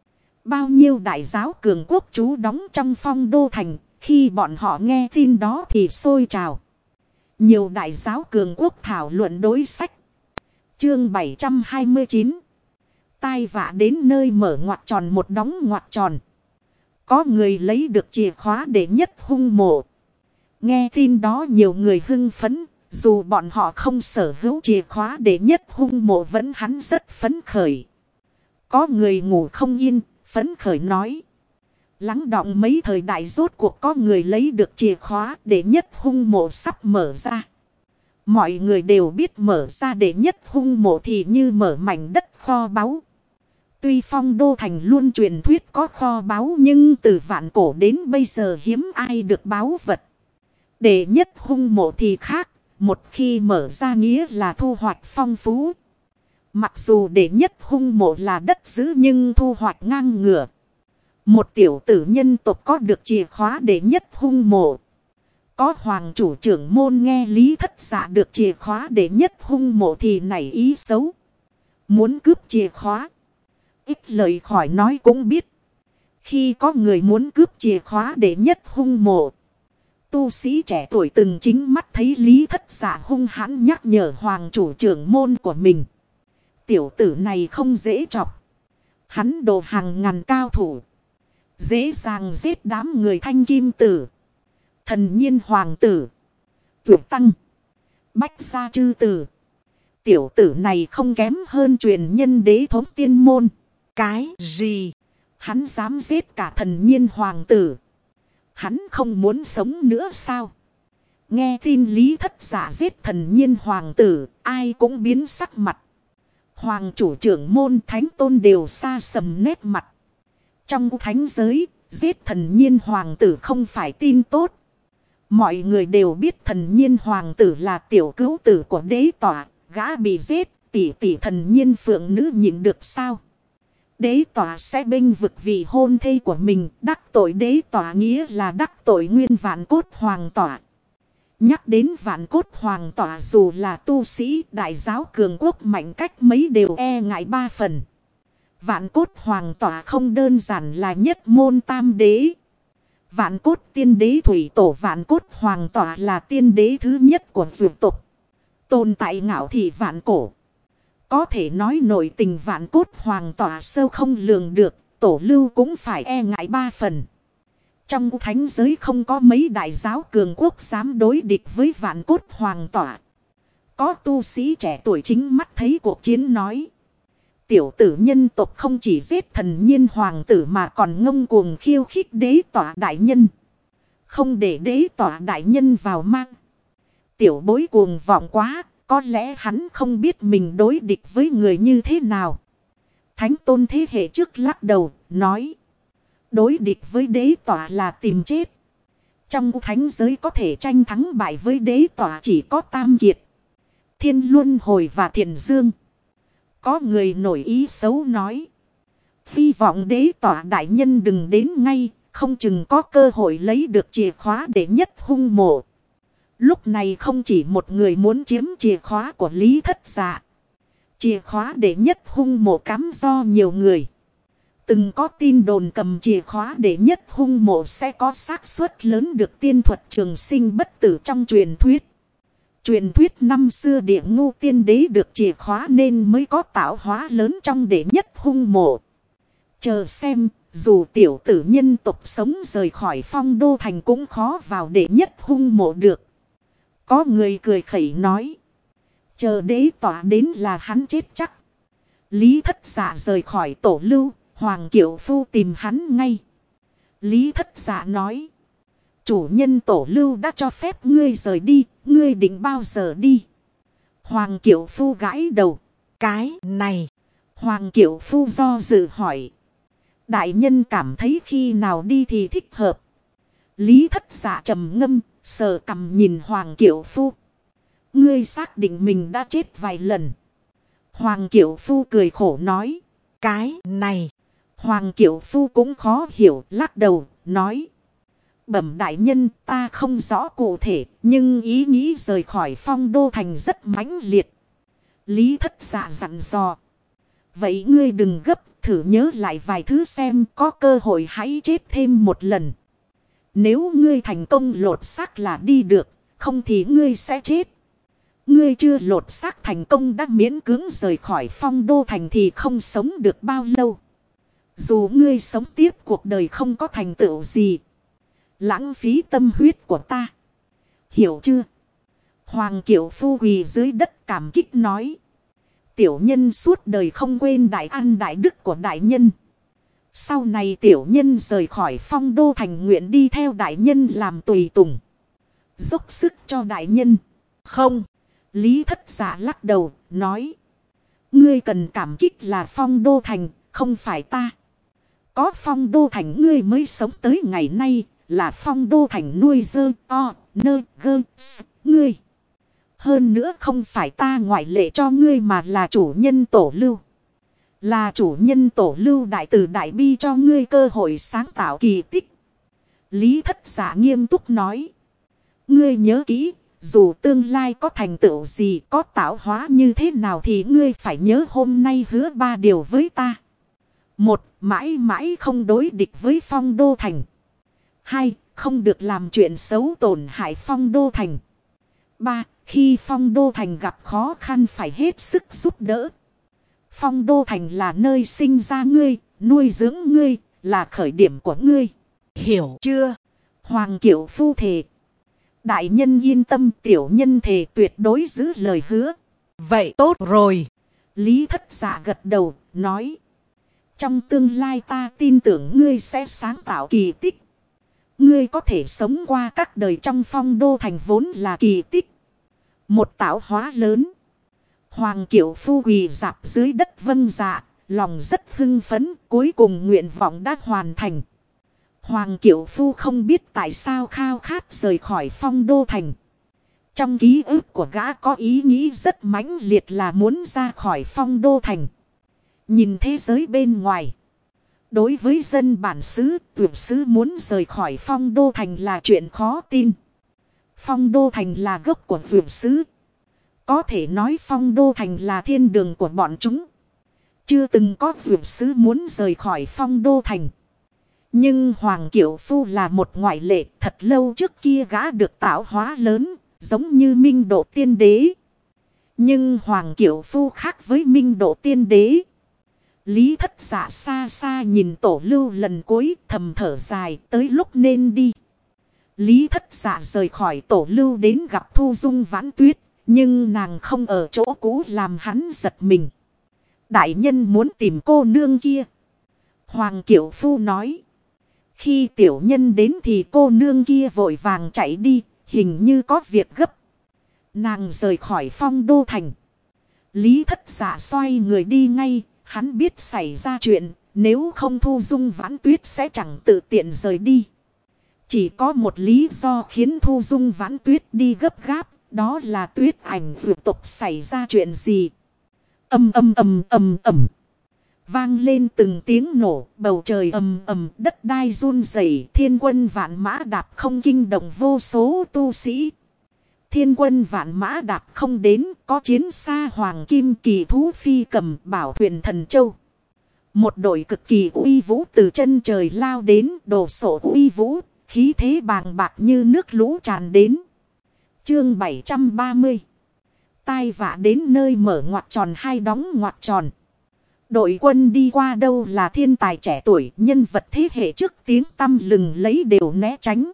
Bao nhiêu đại giáo cường quốc trú đóng trong Phong Đô Thành, khi bọn họ nghe tin đó thì sôi trào. Nhiều đại giáo cường quốc thảo luận đối sách. Chương 729. Tai vạ đến nơi mở ngoặc tròn một đóng ngoặc tròn. Có người lấy được chìa khóa để nhất hung mộ. Nghe tin đó nhiều người hưng phấn. Dù bọn họ không sở hữu chìa khóa để nhất hung mộ vẫn hắn rất phấn khởi. Có người ngủ không yên, phấn khởi nói. Lắng đọng mấy thời đại rốt cuộc có người lấy được chìa khóa để nhất hung mộ sắp mở ra. Mọi người đều biết mở ra để nhất hung mộ thì như mở mảnh đất kho báu. Tuy Phong Đô Thành luôn truyền thuyết có kho báu nhưng từ vạn cổ đến bây giờ hiếm ai được báu vật. Để nhất hung mộ thì khác. Một khi mở ra nghĩa là thu hoạch phong phú. Mặc dù để nhất hung mộ là đất giữ nhưng thu hoạch ngang ngửa. Một tiểu tử nhân tộc có được chìa khóa để nhất hung mộ. Có hoàng chủ trưởng môn nghe Lý Thất Dạ được chìa khóa để nhất hung mộ thì nảy ý xấu. Muốn cướp chìa khóa. Ít lời khỏi nói cũng biết. Khi có người muốn cướp chìa khóa để nhất hung mộ. Tu sĩ trẻ tuổi từng chính mắt thấy Lý Thất Dạ hung hãn nhắc nhở hoàng chủ trưởng môn của mình. Tiểu tử này không dễ chọc. Hắn đồ hàng ngàn cao thủ. Dễ dàng giết đám người thanh kim tử. Thần nhiên hoàng tử. Tuyệt tăng. Bách gia chư tử. Tiểu tử này không kém hơn truyền nhân đế thống tiên môn. Cái gì? Hắn dám giết cả thần nhiên hoàng tử. Hắn không muốn sống nữa sao? Nghe tin Lý Thất Dạ giết thần nhiên hoàng tử, ai cũng biến sắc mặt. Hoàng chủ trưởng môn thánh tôn đều xa sầm nét mặt. Trong thánh giới, giết thần nhiên hoàng tử không phải tin tốt. Mọi người đều biết thần nhiên hoàng tử là tiểu cứu tử của đế tỏa, gã bị giết, tỷ tỷ thần nhiên phượng nữ nhịn được sao? Đế tỏa sẽ bênh vực vì hôn thê của mình, đắc tội đế tỏa nghĩa là đắc tội nguyên vạn cốt hoàng tỏa. Nhắc đến vạn cốt hoàng tỏa dù là tu sĩ đại giáo cường quốc mạnh cách mấy đều e ngại ba phần. Vạn cốt hoàng tỏa không đơn giản là nhất môn tam đế. Vạn cốt tiên đế thủy tổ vạn cốt hoàng tỏa là tiên đế thứ nhất của dược tục. Tồn tại ngạo thị vạn cổ. Có thể nói nội tình vạn cốt hoàng tỏa sâu không lường được, tổ lưu cũng phải e ngại ba phần. Trong thánh giới không có mấy đại giáo cường quốc dám đối địch với vạn cốt hoàng tỏa. Có tu sĩ trẻ tuổi chính mắt thấy cuộc chiến nói. Tiểu tử nhân tộc không chỉ giết thần nhiên hoàng tử mà còn ngông cuồng khiêu khích đế tỏa đại nhân. Không để đế tỏa đại nhân vào mang. Tiểu bối cuồng vọng quá. Có lẽ hắn không biết mình đối địch với người như thế nào. Thánh tôn thế hệ trước lắc đầu, nói. Đối địch với đế tỏa là tìm chết. Trong thánh giới có thể tranh thắng bại với đế tỏa chỉ có tam kiệt. Thiên Luân Hồi và Thiền Dương. Có người nổi ý xấu nói. Hy vọng đế tỏa đại nhân đừng đến ngay, không chừng có cơ hội lấy được chìa khóa để nhất hung mộ. Lúc này không chỉ một người muốn chiếm chìa khóa của Lý Thất Dạ. Chìa khóa để nhất hung mộ cắm do nhiều người. Từng có tin đồn cầm chìa khóa để nhất hung mộ sẽ có xác suất lớn được tiên thuật trường sinh bất tử trong truyền thuyết. Truyền thuyết năm xưa địa ngu tiên đế được chìa khóa nên mới có tạo hóa lớn trong để nhất hung mộ. Chờ xem, dù tiểu tử nhân tộc sống rời khỏi Phong Đô Thành cũng khó vào để nhất hung mộ được. Có người cười khẩy nói. Chờ đế tỏa đến là hắn chết chắc. Lý Thất Dạ rời khỏi tổ lưu. Hoàng Kiệu Phu tìm hắn ngay. Lý Thất Dạ nói. Chủ nhân tổ lưu đã cho phép ngươi rời đi. Ngươi định bao giờ đi? Hoàng Kiệu Phu gãi đầu. Cái này. Hoàng Kiệu Phu do dự hỏi. Đại nhân cảm thấy khi nào đi thì thích hợp. Lý Thất Dạ trầm ngâm. Sờ cằm nhìn Hoàng Kiệu Phu. Ngươi xác định mình đã chết vài lần. Hoàng Kiệu Phu cười khổ nói. Cái này. Hoàng Kiệu Phu cũng khó hiểu, lắc đầu, nói. Bẩm đại nhân, ta không rõ cụ thể, nhưng ý nghĩ rời khỏi Phong Đô Thành rất mãnh liệt. Lý Thất Dạ dặn dò. Vậy ngươi đừng gấp, thử nhớ lại vài thứ xem, có cơ hội hãy chết thêm một lần. Nếu ngươi thành công lột xác là đi được, không thì ngươi sẽ chết. Ngươi chưa lột xác thành công đã miễn cưỡng rời khỏi Phong Đô Thành thì không sống được bao lâu. Dù ngươi sống tiếp cuộc đời không có thành tựu gì, lãng phí tâm huyết của ta. Hiểu chưa? Hoàng Kiều Phu quỳ dưới đất cảm kích nói. Tiểu nhân suốt đời không quên đại an đại đức của đại nhân. Sau này tiểu nhân rời khỏi Phong Đô Thành nguyện đi theo đại nhân làm tùy tùng. Dốc sức cho đại nhân. Không. Lý Thất Dạ lắc đầu, nói. Ngươi cần cảm kích là Phong Đô Thành, không phải ta. Có Phong Đô Thành ngươi mới sống tới ngày nay, là Phong Đô Thành nuôi dơ, o, nơ, gơ, s, ngươi. Hơn nữa không phải ta ngoại lệ cho ngươi mà là chủ nhân tổ lưu. Là chủ nhân tổ lưu đại từ đại bi cho ngươi cơ hội sáng tạo kỳ tích. Lý Thất Dạ nghiêm túc nói. Ngươi nhớ kỹ, dù tương lai có thành tựu gì, có tạo hóa như thế nào thì ngươi phải nhớ hôm nay hứa 3 điều với ta. 1. Mãi mãi không đối địch với Phong Đô Thành. 2. Không được làm chuyện xấu tổn hại Phong Đô Thành. 3. Khi Phong Đô Thành gặp khó khăn phải hết sức giúp đỡ. Phong Đô Thành là nơi sinh ra ngươi, nuôi dưỡng ngươi, là khởi điểm của ngươi. Hiểu chưa? Hoàng Kiều Phu thề. Đại nhân yên tâm, tiểu nhân thề tuyệt đối giữ lời hứa. Vậy tốt rồi. Lý Thất Dạ gật đầu, nói. Trong tương lai ta tin tưởng ngươi sẽ sáng tạo kỳ tích. Ngươi có thể sống qua các đời trong Phong Đô Thành vốn là kỳ tích. Một tạo hóa lớn. Hoàng Kiều Phu quỳ dạp dưới đất vâng dạ, lòng rất hưng phấn, cuối cùng nguyện vọng đã hoàn thành. Hoàng Kiều Phu không biết tại sao khao khát rời khỏi Phong Đô Thành. Trong ký ức của gã có ý nghĩ rất mãnh liệt là muốn ra khỏi Phong Đô Thành. Nhìn thế giới bên ngoài. Đối với dân bản xứ, tuyệt sứ muốn rời khỏi Phong Đô Thành là chuyện khó tin. Phong Đô Thành là gốc của tuyệt sứ. Có thể nói Phong Đô Thành là thiên đường của bọn chúng. Chưa từng có tuyệt sứ muốn rời khỏi Phong Đô Thành. Nhưng Hoàng Kiều Phu là một ngoại lệ, thật lâu trước kia gã được tạo hóa lớn, giống như Minh Độ Tiên Đế. Nhưng Hoàng Kiều Phu khác với Minh Độ Tiên Đế. Lý Thất Dạ xa xa nhìn tổ lưu lần cuối, thầm thở dài, tới lúc nên đi. Lý Thất Dạ rời khỏi tổ lưu đến gặp Thu Dung Vãn Tuyết, nhưng nàng không ở chỗ cũ làm hắn giật mình. Đại nhân muốn tìm cô nương kia. Hoàng Kiều Phu nói. Khi tiểu nhân đến thì cô nương kia vội vàng chạy đi, hình như có việc gấp. Nàng rời khỏi Phong Đô Thành. Lý Thất Dạ xoay người đi ngay, hắn biết xảy ra chuyện, nếu không Thu Dung Vãn Tuyết sẽ chẳng tự tiện rời đi. Chỉ có một lý do khiến Thu Dung Vãn Tuyết đi gấp gáp, đó là Tuyết Ảnh vượt tục xảy ra chuyện gì. Ầm ầm ầm ầm ầm. Vang lên từng tiếng nổ, bầu trời ầm ầm, đất đai run rẩy, thiên quân vạn mã đạp không kinh động vô số tu sĩ. Thiên quân vạn mã đạp không đến, có chiến xa hoàng kim kỳ thú phi cầm bảo thuyền thần châu. Một đội cực kỳ uy vũ từ chân trời lao đến, đồ sộ uy vũ, khí thế bàng bạc như nước lũ tràn đến. Chương 730. Tai vạ đến nơi mở ngoặc tròn hai đóng ngoặc tròn. Đội quân đi qua đâu là thiên tài trẻ tuổi, nhân vật thế hệ trước tiếng tăm lừng lấy đều né tránh.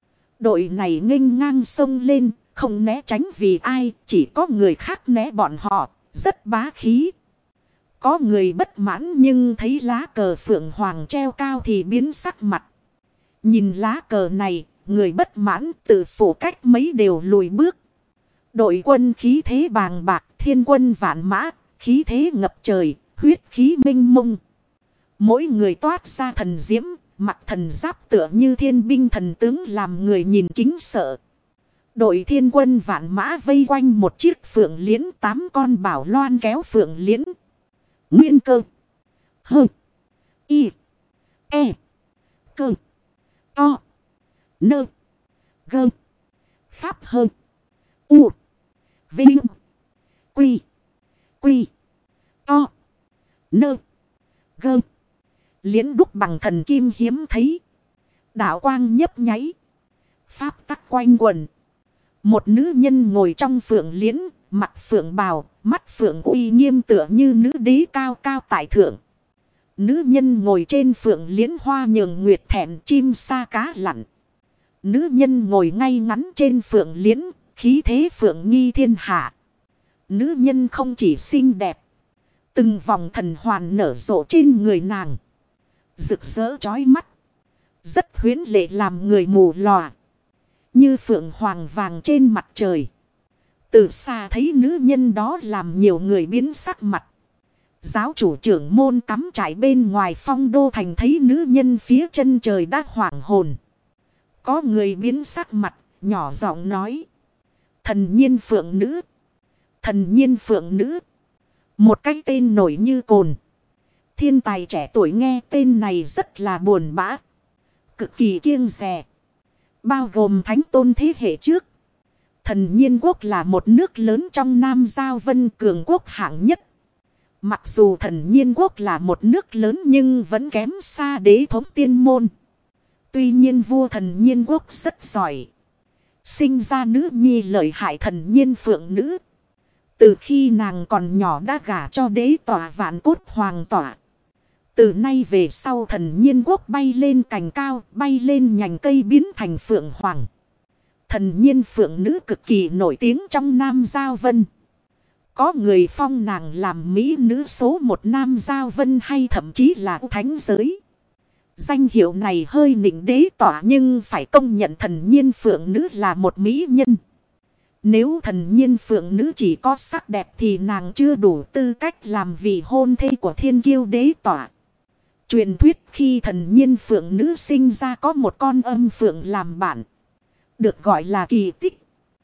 Đội này nghênh ngang sông lên, không né tránh vì ai, chỉ có người khác né bọn họ, rất bá khí. Có người bất mãn nhưng thấy lá cờ phượng hoàng treo cao thì biến sắc mặt. Nhìn lá cờ này, người bất mãn tự phủ cách mấy đều lùi bước. Đội quân khí thế bàng bạc, thiên quân vạn mã, khí thế ngập trời, huyết khí minh mông. Mỗi người toát ra thần diễm, mặt thần giáp tựa như thiên binh thần tướng làm người nhìn kính sợ. Đội thiên quân vạn mã vây quanh một chiếc phượng liễn, 8 con bảo loan kéo phượng liễn. Nguyên cơ. Hơ. Y. E. Cơ. To. Nơ. Gơ. Pháp hơn. U. Vinh. Quy. Quy. To. Nơ. Gơ. Liễn đúc bằng thần kim hiếm thấy. Đạo quang nhấp nháy. Pháp tắc quanh quần. Một nữ nhân ngồi trong phượng liễn. Mặt phượng bào. Mắt phượng uy nghiêm tựa như nữ đế cao cao tại thượng. Nữ nhân ngồi trên phượng liễn hoa nhường nguyệt thẹn chim sa cá lặn. Nữ nhân ngồi ngay ngắn trên phượng liễn. Khí thế phượng nghi thiên hạ. Nữ nhân không chỉ xinh đẹp. Từng vòng thần hoàn nở rộ trên người nàng. Rực rỡ chói mắt. Rất huyến lệ làm người mù lòa. Như phượng hoàng vàng trên mặt trời. Từ xa thấy nữ nhân đó làm nhiều người biến sắc mặt. Giáo chủ trưởng môn cắm trại bên ngoài phong đô thành thấy nữ nhân phía chân trời đã hoảng hồn. Có người biến sắc mặt, nhỏ giọng nói. Thần nhiên phượng nữ. Thần nhiên phượng nữ. Một cái tên nổi như cồn. Thiên tài trẻ tuổi nghe tên này rất là buồn bã. Cực kỳ kiêng dè. Bao gồm thánh tôn thế hệ trước. Thần nhiên quốc là một nước lớn trong Nam Giao Vân cường quốc hạng nhất. Mặc dù thần nhiên quốc là một nước lớn nhưng vẫn kém xa đế thống tiên môn. Tuy nhiên vua thần nhiên quốc rất giỏi. Sinh ra nữ nhi lợi hại thần nhiên phượng nữ. Từ khi nàng còn nhỏ đã gả cho đế tỏa vạn cốt hoàng tỏa. Từ nay về sau thần nhiên quốc bay lên cành cao, bay lên nhành cây biến thành phượng hoàng. Thần nhiên phượng nữ cực kỳ nổi tiếng trong Nam Giao Vân. Có người phong nàng làm mỹ nữ số một Nam Giao Vân hay thậm chí là thánh giới. Danh hiệu này hơi nịnh đế tỏa nhưng phải công nhận thần nhiên phượng nữ là một mỹ nhân. Nếu thần nhiên phượng nữ chỉ có sắc đẹp thì nàng chưa đủ tư cách làm vị hôn thê của thiên kiêu đế tỏa. Truyền thuyết khi thần nhiên phượng nữ sinh ra có một con âm phượng làm bạn. Được gọi là kỳ tích.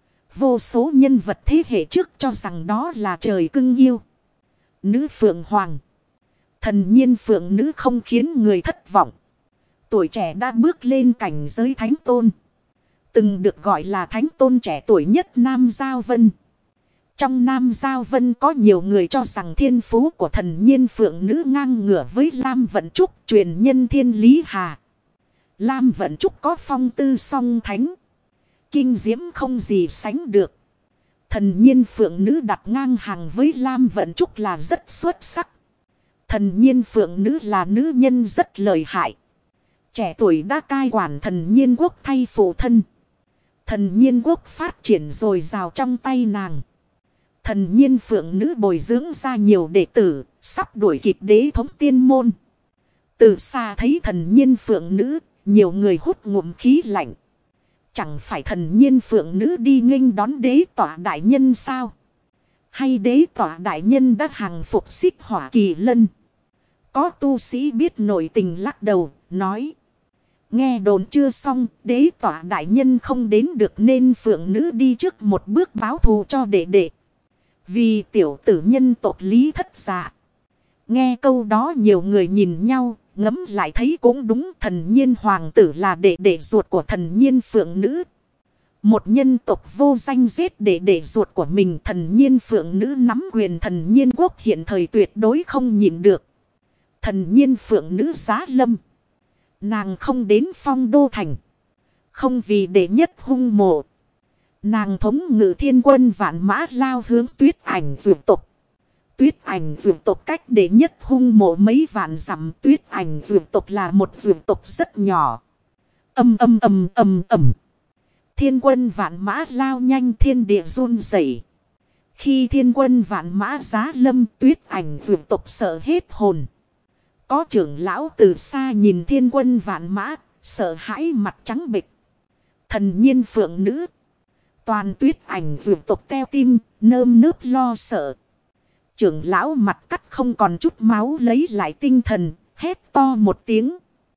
Vô số nhân vật thế hệ trước cho rằng đó là trời cưng yêu. Nữ phượng hoàng. Thần nhiên phượng nữ không khiến người thất vọng. Tuổi trẻ đã bước lên cảnh giới thánh tôn. Từng được gọi là thánh tôn trẻ tuổi nhất Nam Giao Vân. Trong Nam Giao Vân có nhiều người cho rằng thiên phú của thần nhiên phượng nữ ngang ngửa với Lam Vận Trúc truyền nhân Thiên Lý Hà. Lam Vận Trúc có phong tư song thánh. Kinh diễm không gì sánh được. Thần nhiên phượng nữ đặt ngang hàng với Lam Vận Trúc là rất xuất sắc. Thần nhiên phượng nữ là nữ nhân rất lợi hại. Trẻ tuổi đã cai quản thần nhiên quốc thay phụ thân. Thần nhiên quốc phát triển dồi dào trong tay nàng. Thần nhiên phượng nữ bồi dưỡng ra nhiều đệ tử, sắp đuổi kịp đế thống tiên môn. Từ xa thấy thần nhiên phượng nữ, nhiều người hút ngụm khí lạnh. Chẳng phải thần nhiên phượng nữ đi nghênh đón đế tỏa đại nhân sao? Hay đế tỏa đại nhân đã hàng phục xích hỏa kỳ lân? Có tu sĩ biết nội tình lắc đầu, nói. Nghe đồn chưa xong, đế tỏa đại nhân không đến được nên phượng nữ đi trước một bước báo thù cho đệ đệ. Vì tiểu tử nhân tộc lý thất dạ. Nghe câu đó nhiều người nhìn nhau, ngẫm lại thấy cũng đúng, thần nhiên hoàng tử là đệ đệ ruột của thần nhiên phượng nữ. Một nhân tộc vô danh giết đệ đệ ruột của mình, thần nhiên phượng nữ nắm quyền thần nhiên quốc hiện thời tuyệt đối không nhịn được. Thần nhiên phượng nữ giá lâm. Nàng không đến phong đô thành. Không vì đệ nhất hung mộ. Nàng thống ngự thiên quân vạn mã lao hướng tuyết ảnh dược tộc. Tuyết ảnh dược tộc cách đệ nhất hung mộ mấy vạn dặm. Tuyết ảnh dược tộc là một dược tộc rất nhỏ. Âm. Thiên quân vạn mã lao nhanh, thiên địa run rẩy. Khi thiên quân vạn mã giá lâm, tuyết ảnh dược tộc sợ hết hồn. Có trưởng lão từ xa nhìn thiên quân vạn mã, sợ hãi mặt trắng bệch. Thần nhiên phượng nữ. Toàn tuyết ảnh dược tộc teo tim, nơm nớp lo sợ. Trưởng lão mặt cắt không còn chút máu lấy lại tinh thần, hét to một tiếng.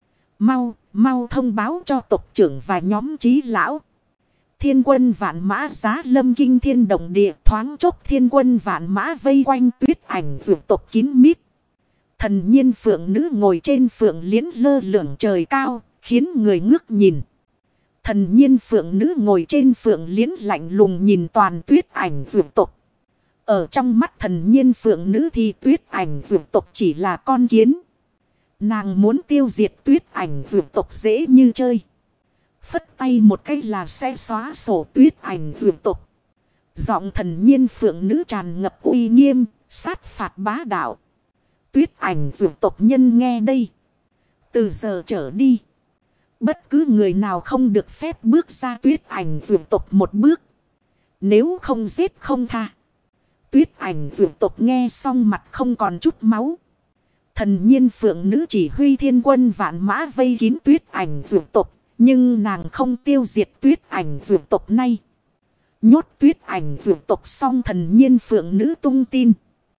Mau thông báo cho tộc trưởng và nhóm trí lão. Thiên quân vạn mã giá lâm kinh thiên động địa, thoáng chốc thiên quân vạn mã vây quanh tuyết ảnh dược tộc kín mít. Thần nhiên phượng nữ ngồi trên phượng liễn lơ lửng trời cao, khiến người ngước nhìn. Thần nhiên phượng nữ ngồi trên phượng liễn lạnh lùng nhìn toàn tuyết ảnh vượt tộc. Ở trong mắt thần nhiên phượng nữ thì tuyết ảnh vượt tộc chỉ là con kiến. Nàng muốn tiêu diệt tuyết ảnh vượt tộc dễ như chơi. Phất tay một cái là sẽ xóa sổ tuyết ảnh vượt tộc. Giọng thần nhiên phượng nữ tràn ngập uy nghiêm, sát phạt bá đạo. Tuyết ảnh vượt tộc nhân nghe đây. Từ giờ trở đi, bất cứ người nào không được phép bước ra tuyết ảnh vượt tộc một bước. Nếu không giết không tha. Tuyết ảnh vượt tộc nghe xong mặt không còn chút máu. Thần nhiên phượng nữ chỉ huy thiên quân vạn mã vây kín tuyết ảnh vượt tộc. Nhưng nàng không tiêu diệt tuyết ảnh vượt tộc này. Nhốt tuyết ảnh vượt tộc xong thần nhiên phượng nữ tung tin.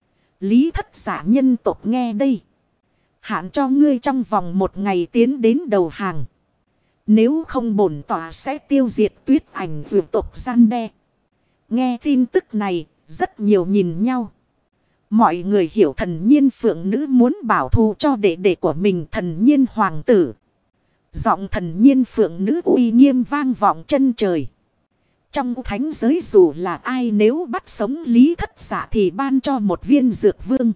Lý thất giả nhân tộc nghe đây. Hạn cho ngươi trong vòng 1 ngày tiến đến đầu hàng. Nếu không bổn tỏa sẽ tiêu diệt tuyết ảnh vượt tộc gian đe. Nghe tin tức này, rất nhiều nhìn nhau. Mọi người hiểu thần nhiên phượng nữ muốn bảo thù cho đệ đệ của mình thần nhiên hoàng tử. Giọng thần nhiên phượng nữ uy nghiêm vang vọng chân trời. Trong thánh giới dù là ai nếu bắt sống Lý thất giả thì ban cho một viên dược vương.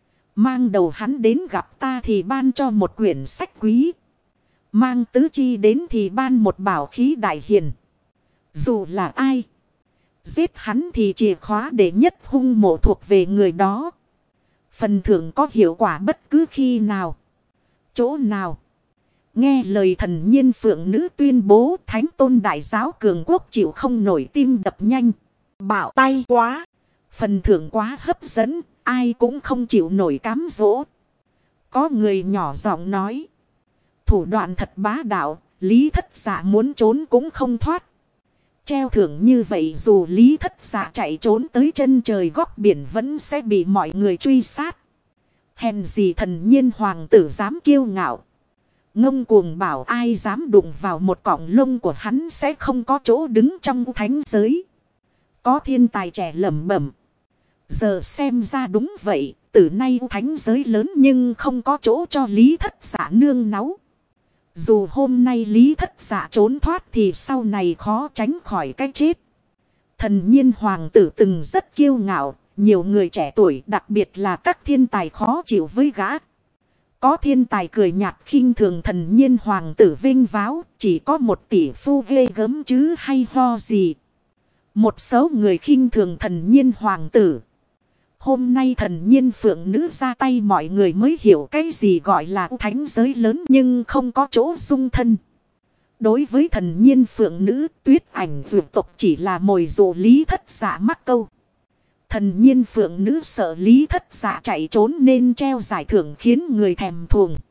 Mang đầu hắn đến gặp ta thì ban cho một quyển sách quý. Mang tứ chi đến thì ban một bảo khí đại hiền. Dù là ai giết hắn thì chìa khóa để nhất hung mộ thuộc về người đó. Phần thưởng có hiệu quả bất cứ khi nào, chỗ nào. Nghe lời thần nhiên phượng nữ tuyên bố, thánh tôn đại giáo cường quốc chịu không nổi tim đập nhanh. Bạo tay quá. Phần thưởng quá hấp dẫn, ai cũng không chịu nổi cám dỗ. Có người nhỏ giọng nói. Thủ đoạn thật bá đạo, Lý thất giả muốn trốn cũng không thoát. Treo thưởng như vậy dù Lý thất giả chạy trốn tới chân trời góc biển vẫn sẽ bị mọi người truy sát. Hèn gì thần nhiên hoàng tử dám kiêu ngạo. Ngông cuồng bảo ai dám đụng vào một cọng lông của hắn sẽ không có chỗ đứng trong thánh giới. Có thiên tài trẻ lẩm bẩm. Giờ xem ra đúng vậy, từ nay thánh giới lớn nhưng không có chỗ cho Lý thất giả nương náu. Dù hôm nay Lý thất giả trốn thoát thì sau này khó tránh khỏi cái chết. Thần nhiên hoàng tử từng rất kiêu ngạo, nhiều người trẻ tuổi đặc biệt là các thiên tài khó chịu với gã. Có thiên tài cười nhạt khinh thường thần nhiên hoàng tử vinh váo, chỉ có một tỷ phu ghê gớm chứ hay ho gì. Một số người khinh thường thần nhiên hoàng tử. Hôm nay thần nhiên phượng nữ ra tay mọi người mới hiểu cái gì gọi là thánh giới lớn nhưng không có chỗ dung thân. Đối với thần nhiên phượng nữ, tuyết ảnh vượt tộc chỉ là mồi dụ Lý thất giả mắc câu. Thần nhiên phượng nữ sợ Lý thất giả chạy trốn nên treo giải thưởng khiến người thèm thuồng.